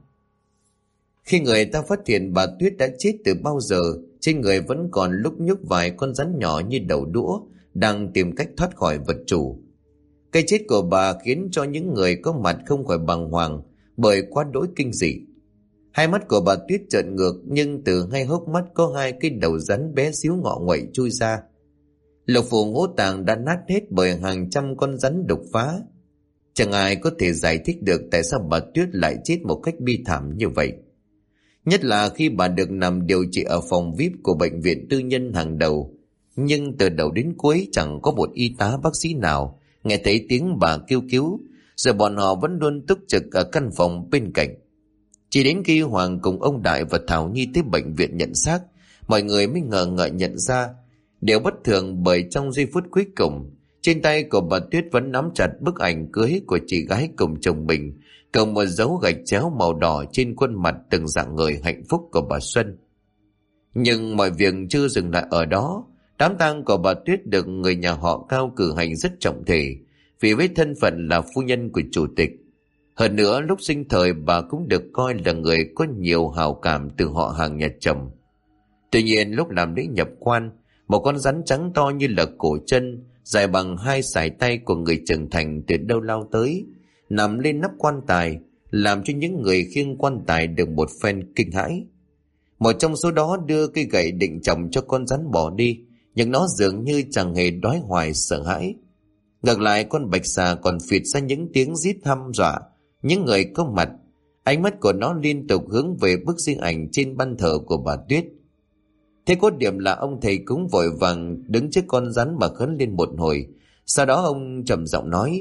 Khi người ta phát hiện bà Tuyết đã chết từ bao giờ, trên người vẫn còn lúc nhúc vài con rắn nhỏ như đầu đũa, đang tìm cách thoát khỏi vật chủ. Cái chết của bà khiến cho những người có mặt không khỏi bàng hoàng bởi quá đỗi kinh dị. Hai mắt của bà Tuyết trợn ngược, nhưng từ ngay hốc mắt có hai cái đầu rắn bé xíu ngọ nguậy chui ra. Lục phủ ngũ tạng đã nát hết bởi hàng trăm con rắn đục phá. Chẳng ai có thể giải thích được tại sao bà Tuyết lại chết một cách bi thảm như vậy. Nhất là khi bà được nằm điều trị ở phòng VIP của bệnh viện tư nhân hàng đầu. Nhưng từ đầu đến cuối chẳng có một y tá bác sĩ nào nghe thấy tiếng bà kêu cứu, rồi bọn họ vẫn luôn túc trực ở căn phòng bên cạnh. Chỉ đến khi Hoàng cùng ông Đại và Thảo Nhi tới bệnh viện nhận xác, mọi người mới ngờ ngợ nhận ra điều bất thường, bởi trong giây phút cuối cùng, trên tay của bà Tuyết vẫn nắm chặt bức ảnh cưới của chị gái cùng chồng mình, cộng một dấu gạch chéo màu đỏ trên khuôn mặt từng rạng ngời hạnh phúc của bà Xuân. Nhưng mọi việc chưa dừng lại ở đó. Đám tang của bà Tuyết được người nhà họ Cao cử hành rất trọng thể, vì với thân phận là phu nhân của chủ tịch. Hơn nữa, lúc sinh thời bà cũng được coi là người có nhiều hào cảm từ họ hàng nhà chồng. Tuy nhiên, lúc làm lễ nhập quan, một con rắn trắng to như là cổ chân, dài bằng hai sải tay của người trưởng thành từ đâu lao tới, nằm lên nắp quan tài, làm cho những người khiêng quan tài được một phen kinh hãi. Một trong số đó đưa cây gậy định chồng cho con rắn bỏ đi, nhưng nó dường như chẳng hề đói hoài sợ hãi. Ngược lại, con bạch xà còn phịt ra những tiếng rít hăm dọa những người có mặt. Ánh mắt của nó liên tục hướng về bức di ảnh trên ban thờ của bà Tuyết. Thế có điểm là ông thầy cúng vội vàng đứng trước con rắn mà khấn lên một hồi. Sau đó ông trầm giọng nói: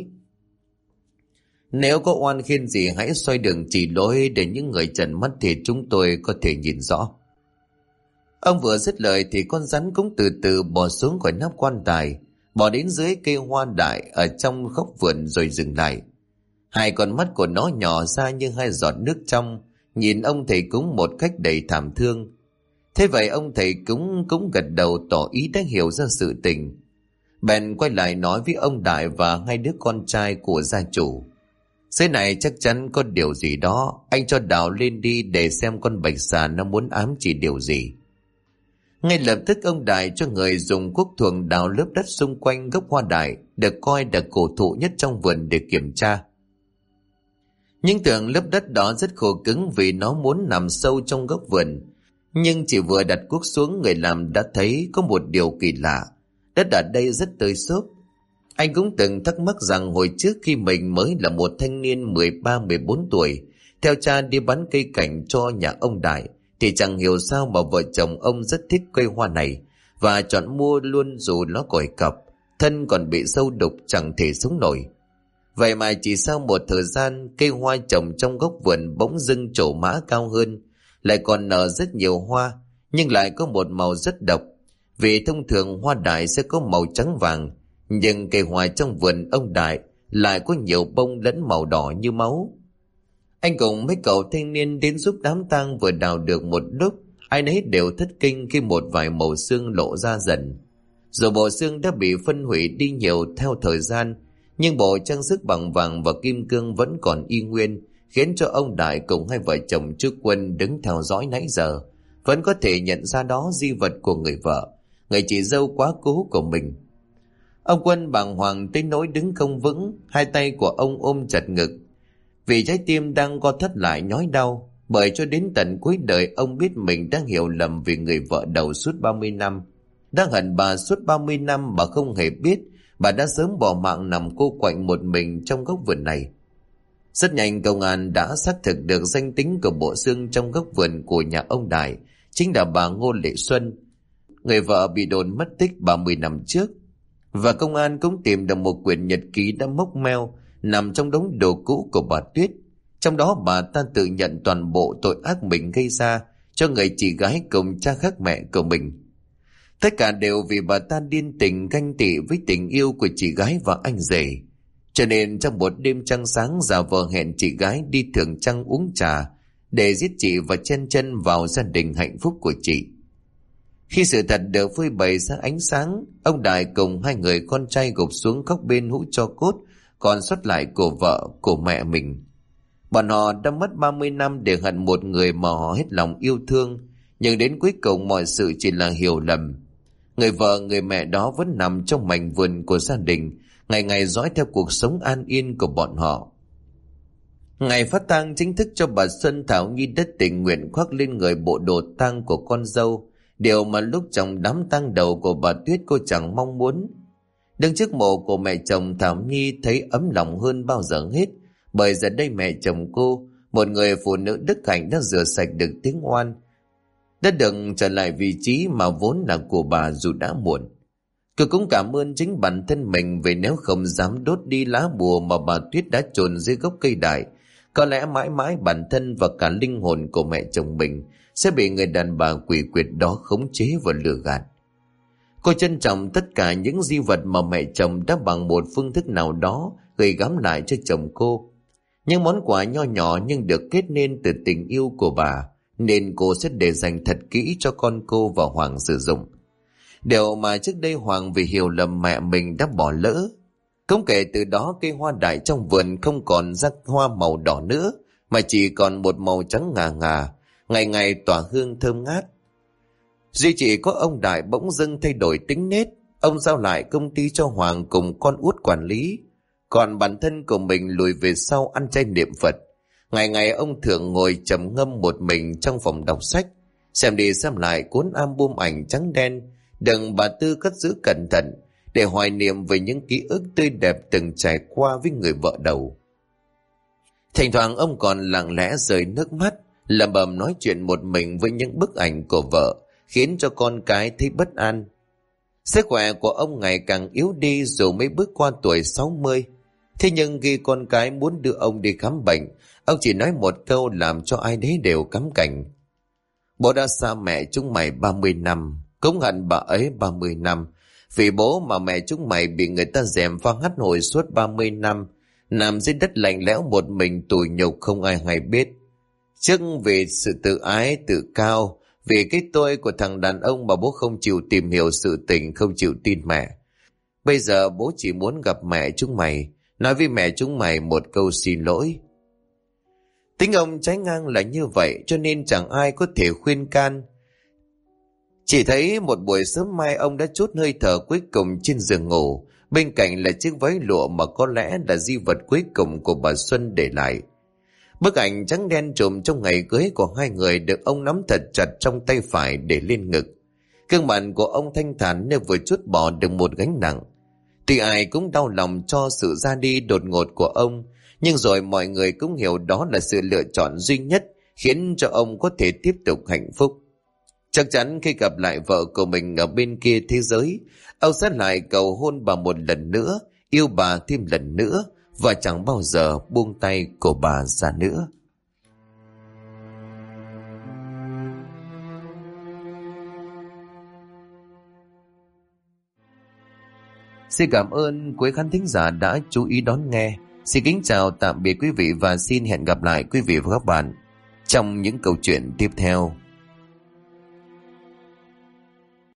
"Nếu có oan khiên gì hãy xoay đường chỉ lối để những người trần mắt thì chúng tôi có thể nhìn rõ." Ông vừa dứt lời thì con rắn cũng từ từ bò xuống khỏi nắp quan tài, bò đến dưới cây hoa đại ở trong góc vườn rồi dừng lại. Hai con mắt của nó nhỏ ra như hai giọt nước trong, nhìn ông thầy cúng một cách đầy thảm thương. Thế vậy ông thầy cũng gật đầu tỏ ý đã hiểu ra sự tình. Bèn quay lại nói với ông Đại và hai đứa con trai của gia chủ: "Dưới này chắc chắn có điều gì đó, anh cho đào lên đi để xem con bạch xà nó muốn ám chỉ điều gì." Ngay lập tức ông Đại cho người dùng cuốc thuồng đào lớp đất xung quanh gốc hoa đại, được coi là cổ thụ nhất trong vườn, để kiểm tra. Nhưng tưởng lớp đất đó rất khô cứng vì nó muốn nằm sâu trong gốc vườn. Nhưng chỉ vừa đặt cuốc xuống, người làm đã thấy có một điều kỳ lạ. Đất ở đây rất tơi xốp. Anh cũng từng thắc mắc rằng hồi trước khi mình mới là một thanh niên 13-14 tuổi, theo cha đi bán cây cảnh cho nhà ông Đại, thì chẳng hiểu sao mà vợ chồng ông rất thích cây hoa này và chọn mua luôn dù nó còi cọc, thân còn bị sâu đục chẳng thể sống nổi. Vậy mà chỉ sau một thời gian, cây hoa trồng trong góc vườn bỗng dưng trổ mã cao hơn, lại còn nở rất nhiều hoa, nhưng lại có một màu rất độc. Vì thông thường hoa đại sẽ có màu trắng vàng, nhưng cây hoa trong vườn ông Đại lại có nhiều bông lẫn màu đỏ như máu. Anh cùng mấy cậu thanh niên đến giúp đám tang vừa đào được một lúc, ai nấy đều thất kinh khi một vài màu xương lộ ra dần. Dù bộ xương đã bị phân hủy đi nhiều theo thời gian, nhưng bộ trang sức bằng vàng và kim cương vẫn còn y nguyên, khiến cho ông Đại cùng hai vợ chồng trước Quân đứng theo dõi nãy giờ vẫn có thể nhận ra đó di vật của người vợ, người chị dâu quá cố của mình. Ông Quân bàng hoàng tới nỗi đứng không vững, hai tay của ông ôm chặt ngực, vì trái tim đang co thắt lại nhói đau. Bởi cho đến tận cuối đời ông biết mình đang hiểu lầm vì người vợ đầu suốt 30 năm. Đã hận bà suốt 30 năm bà không hề biết bà đã sớm bỏ mạng nằm cô quạnh một mình trong góc vườn này. Rất nhanh công an đã xác thực được danh tính của bộ xương trong góc vườn của nhà ông Đại chính là bà Ngô Lệ Xuân, người vợ bị đồn mất tích 30 năm trước. Và công an cũng tìm được một quyển nhật ký đã mốc meo nằm trong đống đồ cũ của bà Tuyết. Trong đó bà ta tự nhận toàn bộ tội ác mình gây ra cho người chị gái cùng cha khác mẹ của mình. Tất cả đều vì bà ta điên tình ganh tị với tình yêu của chị gái và anh rể. Cho nên trong một đêm trăng sáng giả vờ hẹn chị gái đi thưởng trăng uống trà để giết chị và chen chân vào gia đình hạnh phúc của chị. Khi sự thật được phơi bày ra ánh sáng, ông Đại cùng hai người con trai gục xuống khóc bên hũ tro cốt còn sót lại của vợ, của mẹ mình. Bọn họ đã mất 30 năm để hận một người mà họ hết lòng yêu thương, nhưng đến cuối cùng mọi sự chỉ là hiểu lầm. Người vợ, người mẹ đó vẫn nằm trong mảnh vườn của gia đình, ngày ngày dõi theo cuộc sống an yên của bọn họ. Ngày phát tang chính thức cho bà Xuân, Thảo Nhi đất tình nguyện khoác lên người bộ đồ tang của con dâu, điều mà lúc trong đám tang đầu của bà Tuyết cô chẳng mong muốn. Đứng trước mộ của mẹ chồng, Thảo Nhi thấy ấm lòng hơn bao giờ hết, bởi giờ đây mẹ chồng cô, một người phụ nữ đức hạnh, đã rửa sạch được tiếng oan, đã được trở lại vị trí mà vốn là của bà dù đã muộn. Cô cũng cảm ơn chính bản thân mình, vì nếu không dám đốt đi lá bùa mà bà Tuyết đã chôn dưới gốc cây đại, có lẽ mãi mãi bản thân và cả linh hồn của mẹ chồng mình sẽ bị người đàn bà quỷ quyệt đó khống chế và lừa gạt. Cô trân trọng tất cả những di vật mà mẹ chồng đã bằng một phương thức nào đó gửi gắm lại cho chồng cô. Những món quà nho nhỏ nhưng được kết nên từ tình yêu của bà, nên cô sẽ để dành thật kỹ cho con cô và Hoàng sử dụng. Điều mà trước đây Hoàng vì hiểu lầm mẹ mình đã bỏ lỡ. Cũng kể từ đó cây hoa đại trong vườn không còn rắc hoa màu đỏ nữa, mà chỉ còn một màu trắng ngà ngà, ngày ngày tỏa hương thơm ngát. Duy chỉ có ông Đại bỗng dưng thay đổi tính nết. Ông giao lại công ty cho Hoàng cùng con út quản lý, còn bản thân của mình lùi về sau ăn chay niệm Phật. Ngày ngày ông thường ngồi trầm ngâm một mình trong phòng đọc sách, xem đi xem lại cuốn album ảnh trắng đen đừng bà Tư cất giữ cẩn thận để hoài niệm về những ký ức tươi đẹp từng trải qua với người vợ đầu. Thỉnh thoảng ông còn lặng lẽ rơi nước mắt, lẩm bẩm nói chuyện một mình với những bức ảnh của vợ, khiến cho con cái thấy bất an. Sức khỏe của ông ngày càng yếu đi dù mới bước qua tuổi 60. Thế nhưng khi con cái muốn đưa ông đi khám bệnh, ông chỉ nói một câu làm cho ai đấy đều cắm cảnh: bố đã xa mẹ chúng mày 30 năm, cũng hận bà ấy 30 năm. Vì bố mà mẹ chúng mày bị người ta gièm pha hắt hủi suốt 30 năm, nằm dưới đất lạnh lẽo một mình tủi nhục không ai hay biết. Trước vì sự tự ái tự cao, vì cái tôi của thằng đàn ông mà bố không chịu tìm hiểu sự tình, không chịu tin mẹ. Bây giờ bố chỉ muốn gặp mẹ chúng mày, nói với mẹ chúng mày một câu xin lỗi. Tính ông trái ngang là như vậy, cho nên chẳng ai có thể khuyên can. Chỉ thấy một buổi sớm mai ông đã trút hơi thở cuối cùng trên giường ngủ, bên cạnh là chiếc váy lụa mà có lẽ là di vật cuối cùng của bà Xuân để lại. Bức ảnh trắng đen trùm trong ngày cưới của hai người được ông nắm thật chặt trong tay phải để lên ngực. Gương mặt của ông thanh thản như vừa trút bỏ được một gánh nặng. Tuy ai cũng đau lòng cho sự ra đi đột ngột của ông, nhưng rồi mọi người cũng hiểu đó là sự lựa chọn duy nhất khiến cho ông có thể tiếp tục hạnh phúc. Chắc chắn khi gặp lại vợ của mình ở bên kia thế giới, ông sẽ lại cầu hôn bà một lần nữa, yêu bà thêm lần nữa, và chẳng bao giờ buông tay của bà ra nữa. Xin cảm ơn quý khán thính giả đã chú ý đón nghe. Xin kính chào tạm biệt quý vị và xin hẹn gặp lại quý vị và các bạn trong những câu chuyện tiếp theo.